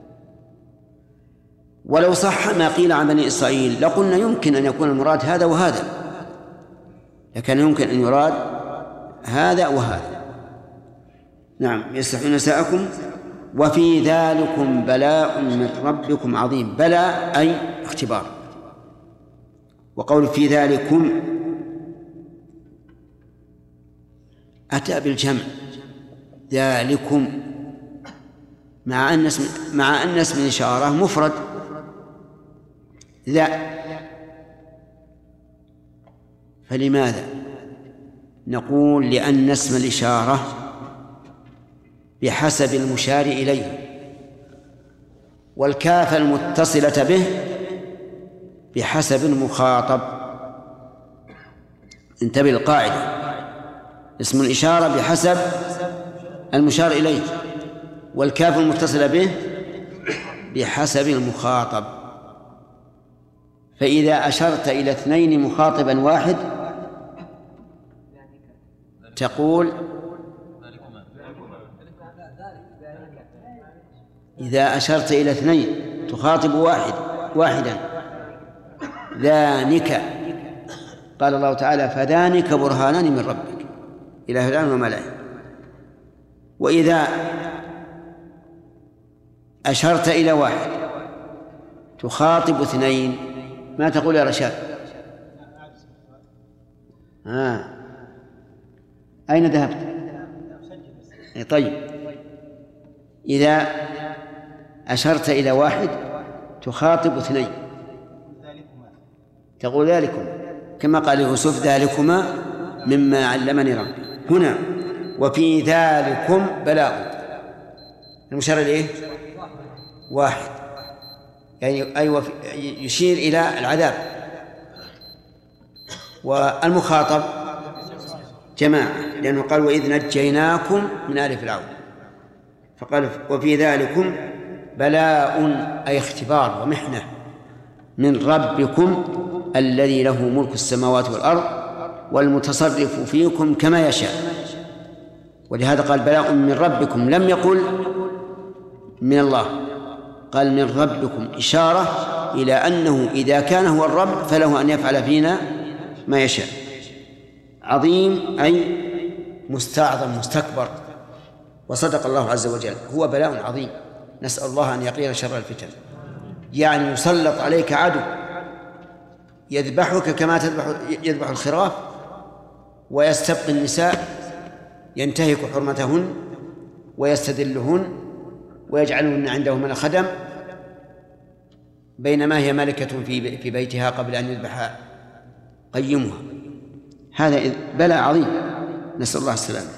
ولو صح ما قيل عن بني إسرائيل لقلنا يمكن أن يكون المراد هذا وهذا، لكن يمكن أن يراد هذا وهذا. نعم، يستحيون نساءكم وفي ذلكم بلاء من ربكم عظيم. بلاء أي اختبار. وقول في ذلكم أتى بالجمع، ذلكم، مع أن اسم الإشارة مفرد ذا، فلماذا؟ نقول لأن اسم الإشارة بحسب المشار إليه، والكاف المتصلة به بحسب المخاطب. انتبه القاعدة، اسم الإشارة بحسب المشار إليه، والكاف المتصلة به بحسب المخاطب. فإذا أشرت إلى اثنين مخاطبا واحد تقول إذا أشرت إلى اثنين تخاطب واحدا ذانك. قال الله تعالى فذانك برهانان من ربك إلى فرعون وملئه. وإذا أشرت إلى واحد تخاطب اثنين ما تقول يا رشاد؟ أين ذهبت؟ طيب، إذا أشرت إلى واحد تخاطب اثنين تقول ذلكم، كما قال يوسف ذلكما مما علمني ربي. هنا وفي ذلكم بلاء، المشار إليه واحد، يعني أي يشير إلى العذاب. والمخاطب جماعة، لأنه قال وإذ نجيناكم من آل فرعون، فقال وفي ذلكم بلاء أي اختبار ومحنة من ربكم الذي له ملك السماوات والأرض والمتصرف فيكم كما يشاء. ولهذا قال بلاء من ربكم، لم يقل من الله، قال من ربكم، إشارة إلى أنه إذا كان هو الرب فله أن يفعل فينا ما يشاء. عظيم أي مستعظم مستكبر. وصدق الله عز وجل، هو بلاء عظيم. نسأل الله أن يقينا شر الفتن. يعني يسلط عليك عدو يذبحك كما يذبح الخراف، ويستبقي النساء ينتهك حرمتهن ويستذلهن ويجعلهن عنده من الخدم، بينما هي ملكة في بيتها قبل أن يذبح قيمها. هذا بلاء عظيم، نسأل الله السلامة.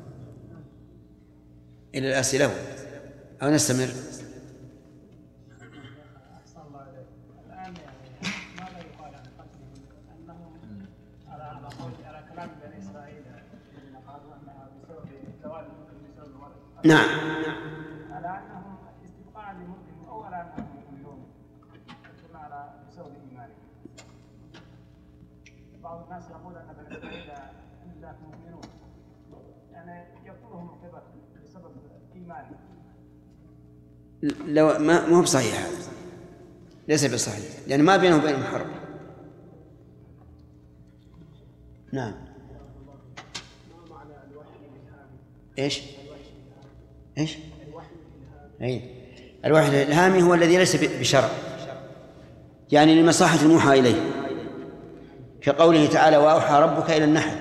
إلى الأسئلة أو نستمر؟ أحسن الله عليك. الآن يعني ماذا يقال عن قتلهم؟ أنهم على كلام بني إسرائيل قالوا أنها بسبب زوال الملك بسبب الولد. نعم. على أنهم استبقاء لملكهم أو على أنهم مؤمنون على بسبب إيمانهم. بعض الناس يقول أن بني إسرائيل لا مؤمنون، يعني يقتلهم القبط بسبب إيمانهم. لو ما هو بصحيح، هذا ليس بصحيح، لأن ما بينه وبينهم حرب. نعم. إيش؟ أي الوحي الإلهامي هو الذي ليس بشرع، يعني لمصلحة الموحى إليه، كقوله تعالى وأوحى ربك إلى النحل.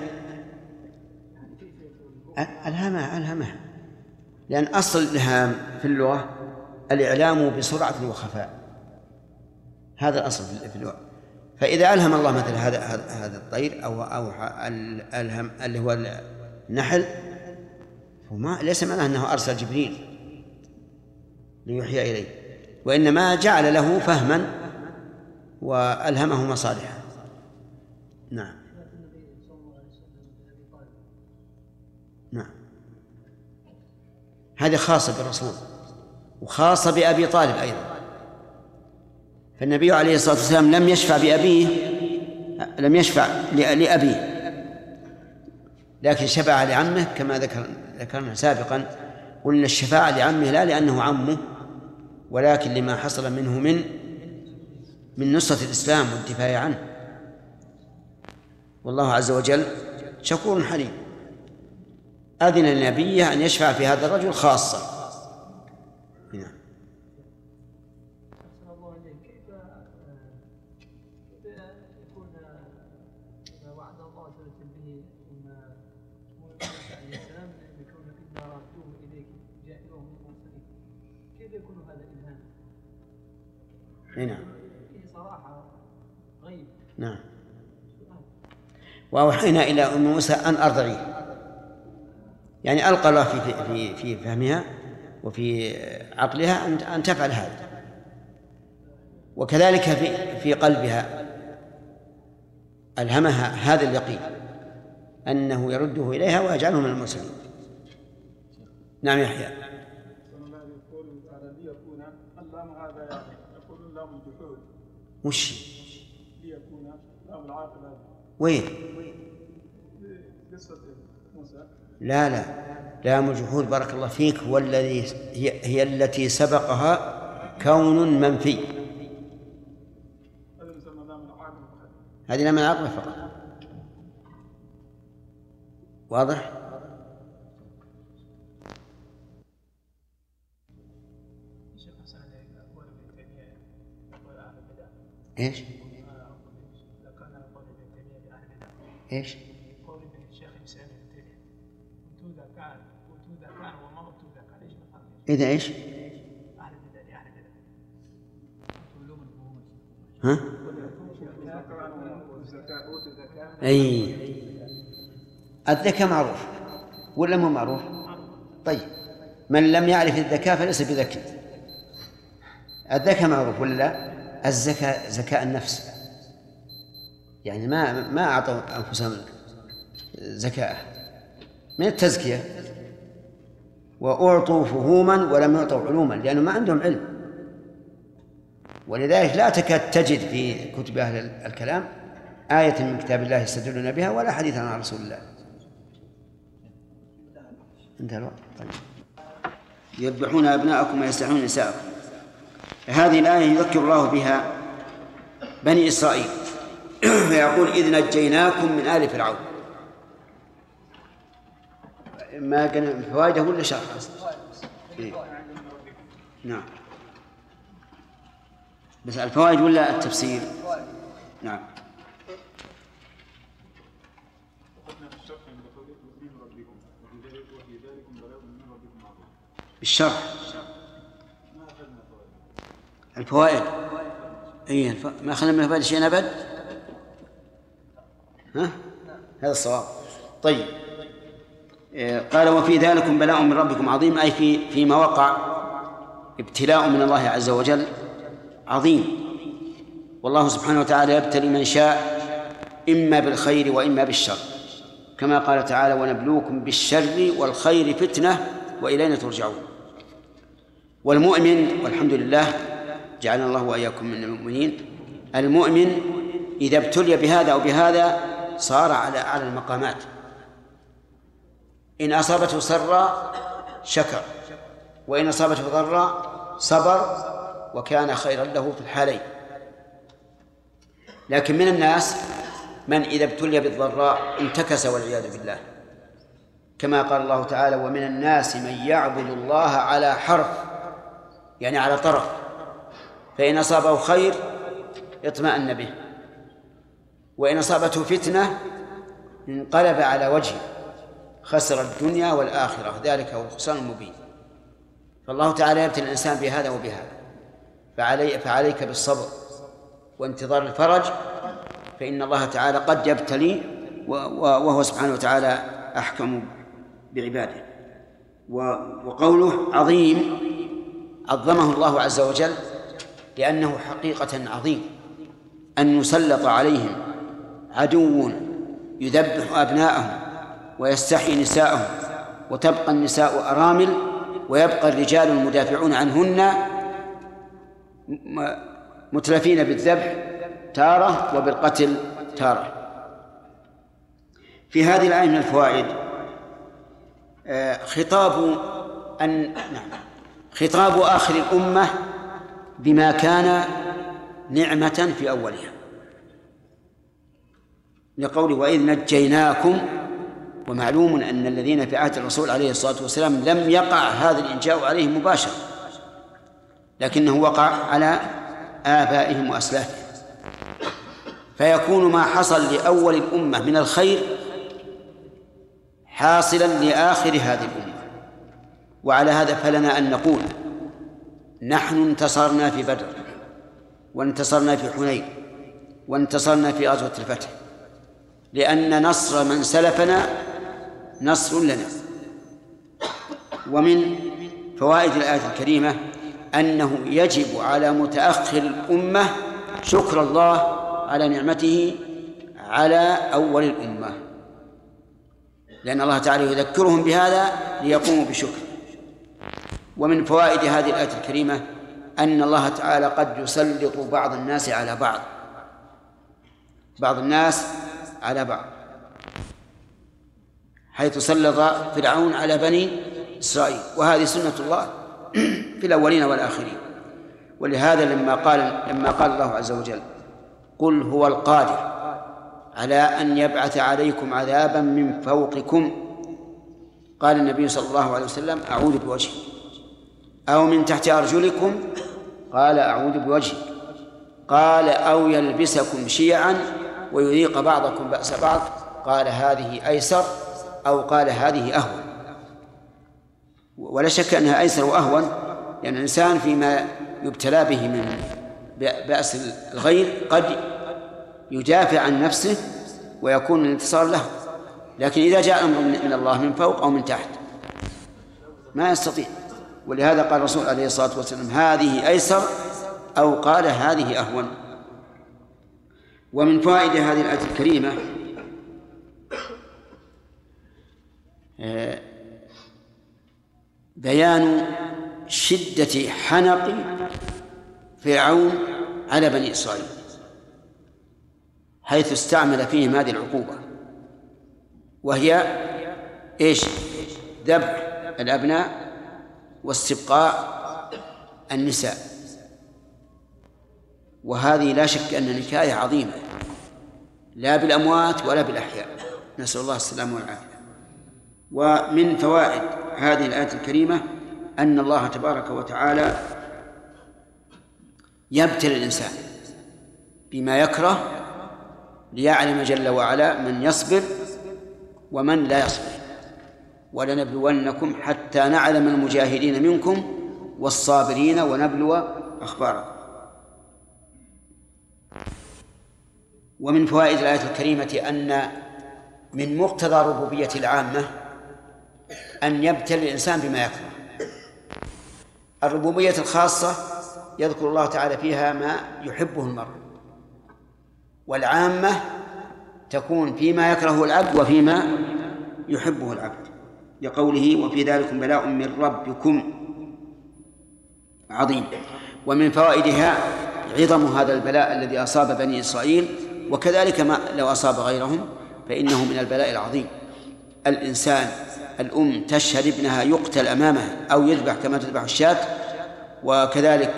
ألهمها لأن أصل الإلهام في اللغة الإعلام بسرعة وخفاء، هذا الأصل في اللغة. فإذا ألهم الله مثل هذا الطير أو ألهم اللي هو النحل، فما ليس معناه أنه أرسل جبريل ليوحي إليه، وإنما جعل له فهما وألهمه مصالحا. نعم هذه خاصة بالرسول وخاصة بأبي طالب أيضا. فالنبي عليه الصلاة والسلام لم يشفع بأبيه، لم يشفع لأبيه، لكن شفع لعمه كما ذكرنا سابقا. قلنا الشفاعة لعمه لا لأنه عمه، ولكن لما حصل منه من نصرة الإسلام والدفاع عنه. والله عز وجل شكور حليم، أذن لنبيه أن يشفع في هذا الرجل خاصة. نعم. كيف يكون إذا وعد الله به موسى عليه السلام بكون إذا ردوه إليك جاءهم من المرسلين، كيف يكون هذا إلهام؟ نعم. فيه صراحة غيب. نعم. وأوحينا إلى أم موسى أن أرضعيه، يعني ألقى الله في فهمها وفي عقلها أن تفعل هذا، وكذلك في قلبها ألهمها هذا اليقين أنه يرده إليها ويجعله من المرسلين. نعم يحيى. وش وين؟ لا لام الجحود بارك الله فيك هو الذي هي التي سبقها كون منفي، هذه لام العاقبة فقط. واضح؟ ايش؟ ايش؟ إذا إيش؟ ها؟ أي الذكاء معروف ولا مو معروف؟ طيب من لم يعرف الذكاء فليس بذكي. الذكاء معروف ولا لا؟ الزكاة زكاء النفس، يعني ما أعطوا أنفسهم زكاة من التزكية، وأعطوا فهوما ولم يعطوا علوما لأنه ما عندهم علم. ولذلك لا تكاد تجد في كتب أهل الكلام آية من كتاب الله يستدلون بها ولا حديثا عن رسول الله. انتهى الوقت. طيب. يذبحون أبناءكم ويستحيون نساءكم، هذه الآية يذكر الله بها بني إسرائيل فيقول إذ نجيناكم من آل فرعون. ما كان فوائده ولا شرح؟ إيه؟ نعم، بس الفوائد ولا التفسير؟ نعم. بالشرح الفوائد. اي ما اخذنا من الفوائد شيئا ابد. ها هذا الصواب. طيب قال وفي ذلكم بلاء من ربكم عظيم، أي فيما وقع ابتلاء من الله عز وجل عظيم. والله سبحانه وتعالى يبتلي من شاء إما بالخير وإما بالشر، كما قال تعالى ونبلوكم بالشر والخير فتنة وإلينا ترجعون. والمؤمن والحمد لله جعلنا الله وإياكم من المؤمنين، المؤمن إذا ابتلي بهذا أو بهذا صار على المقامات. إن أصابته سرا شكر، وإن أصابته ضرا صبر، وكان خيرا له في الحالين. لكن من الناس من إذا ابتلي بالضراء انتكس والعياذ بالله، كما قال الله تعالى ومن الناس من يعبد الله على حرف يعني على طرف، فإن أصابه خير اطمأن به، وإن أصابته فتنة انقلب على وجهه خسر الدنيا والآخرة، ذلك هو الخسران المبين. فالله تعالى يبتلي الإنسان بهذا وبهذا، فعليك بالصبر وانتظار الفرج، فإن الله تعالى قد يبتلي وهو سبحانه وتعالى أحكم بعباده. وقوله عظيم عظمه الله عز وجل لأنه حقيقة عظيم أن يسلط عليهم عدو يذبح أبناءهم ويستحيي نساءهم وتبقى النساء أرامل ويبقى الرجال المدافعون عنهن متلفين بالذبح تارة وبالقتل تارة. في هذه الآية من الفوائد خطاب آخر الأمة بما كان نعمة في أولها، لقوله وإذ نجيناكم. ومعلوم أن الذين في عهد الرسول عليه الصلاة والسلام لم يقع هذا الإنجاء عليهم مباشرة، لكنه وقع على آبائهم وأسلافهم، فيكون ما حصل لأول الأمة من الخير حاصلا لآخر هذه الأمة. وعلى هذا فلنا أن نقول نحن انتصرنا في بدر، وانتصرنا في حنين، وانتصرنا في غزوة الفتح، لأن نصر من سلفنا نصر لنا. ومن فوائد الآية الكريمة أنه يجب على متأخر الأمة شكر الله على نعمته على أول الأمة، لأن الله تعالى يذكرهم بهذا ليقوموا بشكر. ومن فوائد هذه الآية الكريمة أن الله تعالى قد يسلط بعض الناس على بعض الناس على بعض، حيث سلط فرعون على بني إسرائيل، وهذه سنة الله في الأولين والآخرين. ولهذا لما قال الله عز وجل قل هو القادر على أن يبعث عليكم عذابا من فوقكم، قال النبي صلى الله عليه وسلم أعوذ بوجهك، أو من تحت أرجلكم، قال أعوذ بوجهك، قال أو يلبسكم شيعا ويذيق بعضكم بأس بعض، قال هذه أيسر، أو قال هذه أهون. ولا شك أنها أيسر وأهون، لأن الإنسان فيما يبتلى به من بأس الغير قد يدافع عن نفسه ويكون الانتصار له، لكن إذا جاء أمر من الله من فوق أو من تحت ما يستطيع. ولهذا قال الرسول عليه الصلاة والسلام هذه أيسر، أو قال هذه أهون. ومن فوائد هذه الآية الكريمة بيان شدة حنق فرعون على بني إسرائيل، حيث استعمل فيهم هذه العقوبة، وهي إيش؟ ذبح الأبناء واستبقاء النساء. وهذه لا شك أن نكاية عظيمة، لا بالأموات ولا بالأحياء، نسأل الله السلامة والعافية. ومن فوائد هذه الآية الكريمة أن الله تبارك وتعالى يبتلي الإنسان بما يكره ليعلم جل وعلا من يصبر ومن لا يصبر. ولنبلونكم حتى نعلم المجاهدين منكم والصابرين ونبلو أخباركم. ومن فوائد الآية الكريمة أن من مقتضى ربوبية العامة أن يبتلي الإنسان بما يكره. الربوبية الخاصة يذكر الله تعالى فيها ما يحبه المرء، والعامة تكون فيما يكره العبد وفيما يحبه العبد، لقوله وفي ذلكم بلاء من ربكم عظيم. ومن فوائدها عظم هذا البلاء الذي أصاب بني إسرائيل، وكذلك ما لو أصاب غيرهم فإنه من البلاء العظيم. الإنسان الأم تشهد ابنها يقتل أمامها أو يذبح كما تذبح الشاة، وكذلك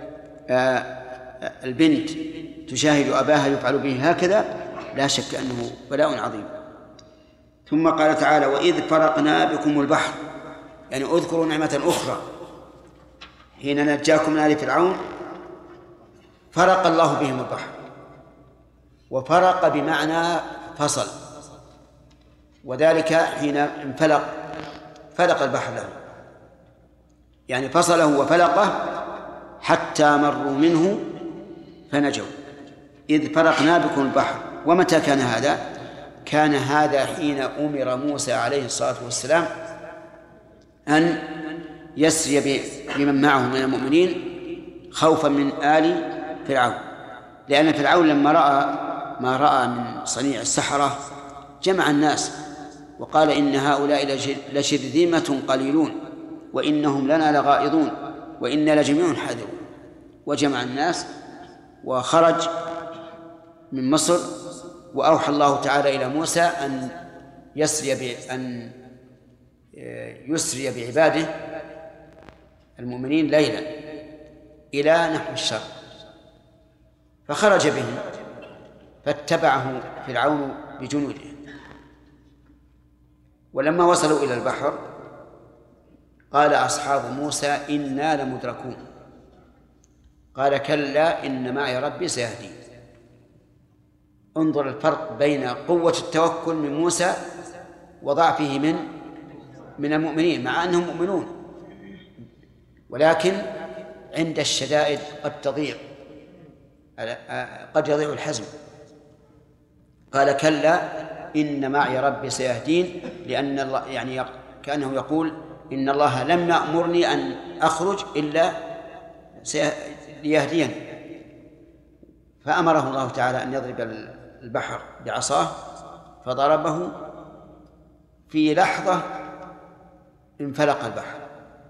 البنت تشاهد أباها يفعل به هكذا، لا شك أنه بلاء عظيم. ثم قال تعالى وإذ فرقنا بكم البحر، يعني أذكروا نعمة أخرى حين نجاكم من آل فرعون فرق الله بهم البحر، وفرق بمعنى فصل، وذلك حين فلق البحر له، يعني فصله وفلقه حتى مروا منه فنجوا. إذ فرقنا بكم البحر. ومتى كان هذا؟ كان هذا حين أمر موسى عليه الصلاة والسلام أن يسري بمن معه من المؤمنين خوفا من آل فرعون، لأن فرعون لما رأى ما رأى من صنيع السحرة جمع الناس وقال إن هؤلاء لشرذمة قليلون وإنهم لنا لغائظون وإنا لجميع حاذرون. وجمع الناس وخرج من مصر، وأوحى الله تعالى إلى موسى أن يسري بعباده المؤمنين ليلا إلى نحو الشرق، فخرج بهم فاتبعه فرعون بجنوده. ولما وصلوا إلى البحر قال أصحاب موسى إنا لمدركون، قال كلا إن معي ربي سيهدين. انظر الفرق بين قوة التوكل من موسى وضعفه من المؤمنين، مع أنهم مؤمنون ولكن عند الشدائد قد يضيع الحزم. قال كلا إن معي ربي سيهدين، لأن الله يعني كأنه يقول إن الله لم يأمرني أن أخرج إلا ليهديني. فأمره الله تعالى أن يضرب البحر بعصاه فضربه، في لحظة انفلق البحر.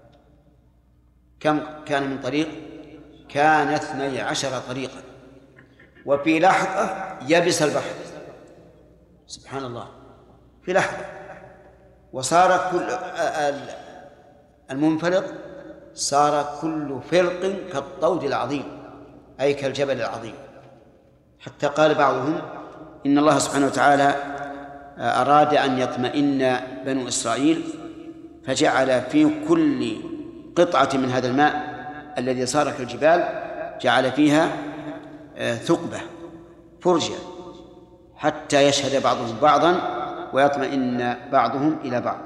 كم كان من طريق؟ كان 12 طريقا، وفي لحظة يبس البحر، سبحان الله، في لحظة. وصار كل المنفلق صار كل فرق كالطود العظيم، أي كالجبل العظيم. حتى قال بعضهم إن الله سبحانه وتعالى أراد أن يطمئن بنو إسرائيل فجعل في كل قطعة من هذا الماء الذي صار كالجبال جعل فيها ثقبة فرجة حتى يشهد بعضهم بعضا ويطمئن بعضهم إلى بعض.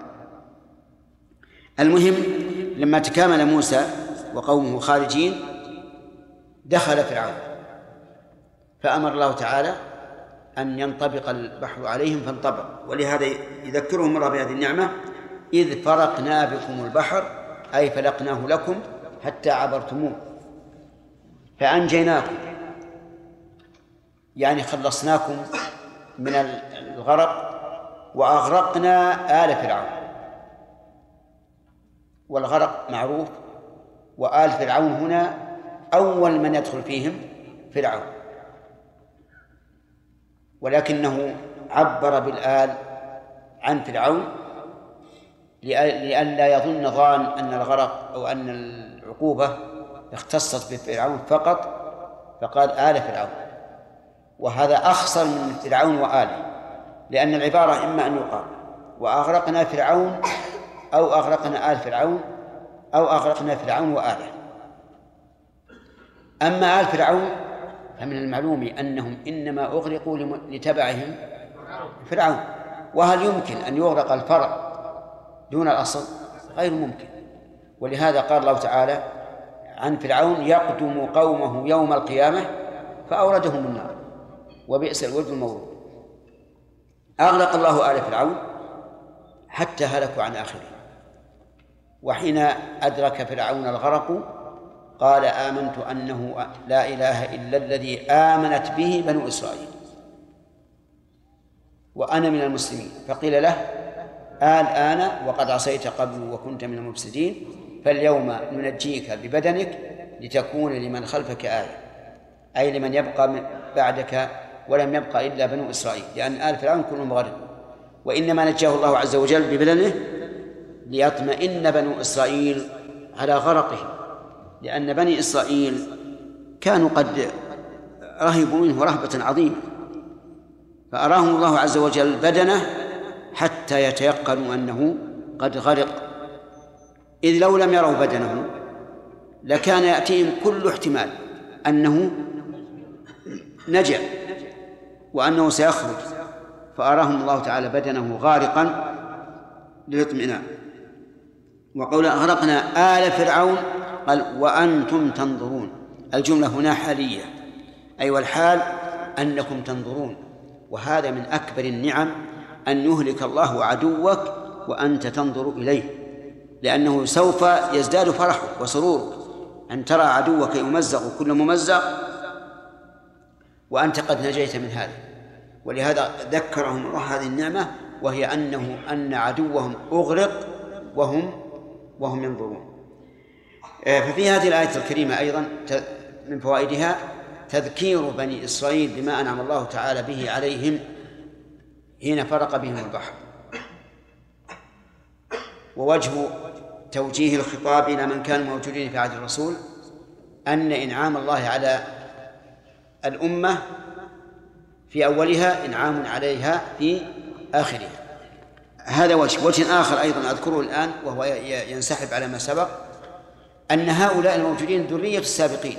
المهم لما تكامل موسى وقومه خارجين دخل فرعون، فأمر الله تعالى أن ينطبق البحر عليهم فانطبق. ولهذا يذكرهم الله بهذه النعمة: إذ فرقنا بكم البحر، أي فلقناه لكم حتى عبرتموه فأنجيناكم، يعني خلصناكم من الغرق وأغرقنا آل فرعون. والغرق معروف، وآل فرعون هنا أول من يدخل فيهم فرعون، ولكنه عبر بالآل عن فرعون لئلا يظن ظان أن الغرق أو أن العقوبة اختصت بفرعون فقط، فقال آل فرعون، وهذا أخصر من فرعون وآله، لأن العبارة إما أن يقال وأغرقنا فرعون أو أغرقنا آل فرعون أو أغرقنا فرعون وآله. أما آل فرعون فمن المعلوم أنهم إنما أغرقوا لتبعهم فرعون، وهل يمكن أن يغرق الفرع دون الأصل؟ غير ممكن. ولهذا قال الله تعالى عن فرعون: يقدم قومه يوم القيامة فأوردهم النار وبئس الورد المورود. أغلق الله آل فرعون حتى هلكوا عن آخره. وحين أدرك فرعون الغرق قال: آمنت أنه لا إله إلا الذي آمنت به بنو إسرائيل وأنا من المسلمين. فقيل له: الآن وقد عصيت قبل وكنت من المفسدين، فاليوم ننجيك ببدنك لتكون لمن خلفك آية، أي لمن يبقى بعدك ولم يبقى إلا بنو إسرائيل، لأن آل فرعون كلهم غرقوا. وإنما نجاه الله عز وجل ببدنه ليطمئن بنو إسرائيل على غرقهم، لأن بني إسرائيل كانوا قد رهبوا منه رهبة عظيمة، فأراهم الله عز وجل بدنه حتى يتيقنوا أنه قد غرق. إذ لو لم يروا بدنه لكان يأتيهم كل احتمال أنه نجا وأنه سيخرج، فأراهم الله تعالى بدنه غارقا للاطمئنان. وقول أغرقنا آل فرعون قال وأنتم تنظرون، الجملة هنا حالية، أي والحال أنكم تنظرون. وهذا من أكبر النعم أن يهلك الله عدوك وأنت تنظر إليه، لأنه سوف يزداد فرحك وسرورك أن ترى عدوك يمزق كل ممزق وأنت قد نجيت من هذا. ولهذا ذكرهم الله هذه النعمة، وهي أن عدوهم أغرق وهم ينظرون. ففي هذه الآية الكريمة أيضا من فوائدها تذكير بني إسرائيل بما أنعم الله تعالى به عليهم حين فرق بهم البحر. ووجه توجيه الخطاب إلى من كانوا موجودين في عهد الرسول أن إنعام الله على الأمة في أولها إنعام عليها في آخرها. هذا وجه آخر أيضا أذكره الآن وهو ينسحب على ما سبق، أن هؤلاء الموجودين ذرية السابقين،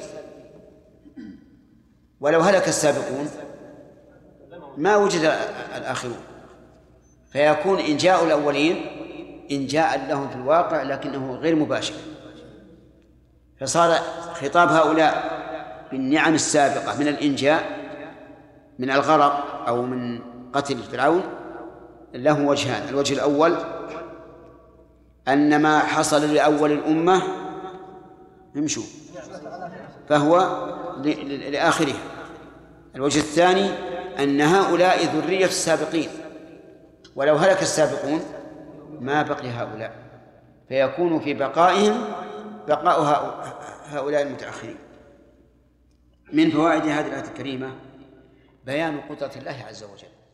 ولو هلك السابقون ما وجد الآخرون، فيكون إنجاء الأولين إنجاء لهم في الواقع لكنه غير مباشر، فصار خطاب هؤلاء بالنعم السابقة من الإنجاء من الغرق أو من قتل فرعون له وجهان. الوجه الأول أن ما حصل لأول الأمة امشوا فهو لآخرها. الوجه الثاني أن هؤلاء ذرية السابقين، ولو هلك السابقون ما بقي هؤلاء، فيكون في بقائهم بقاء هؤلاء المتأخرين. من فوائد هذه الآية الكريمة بيان قدرة الله عز وجل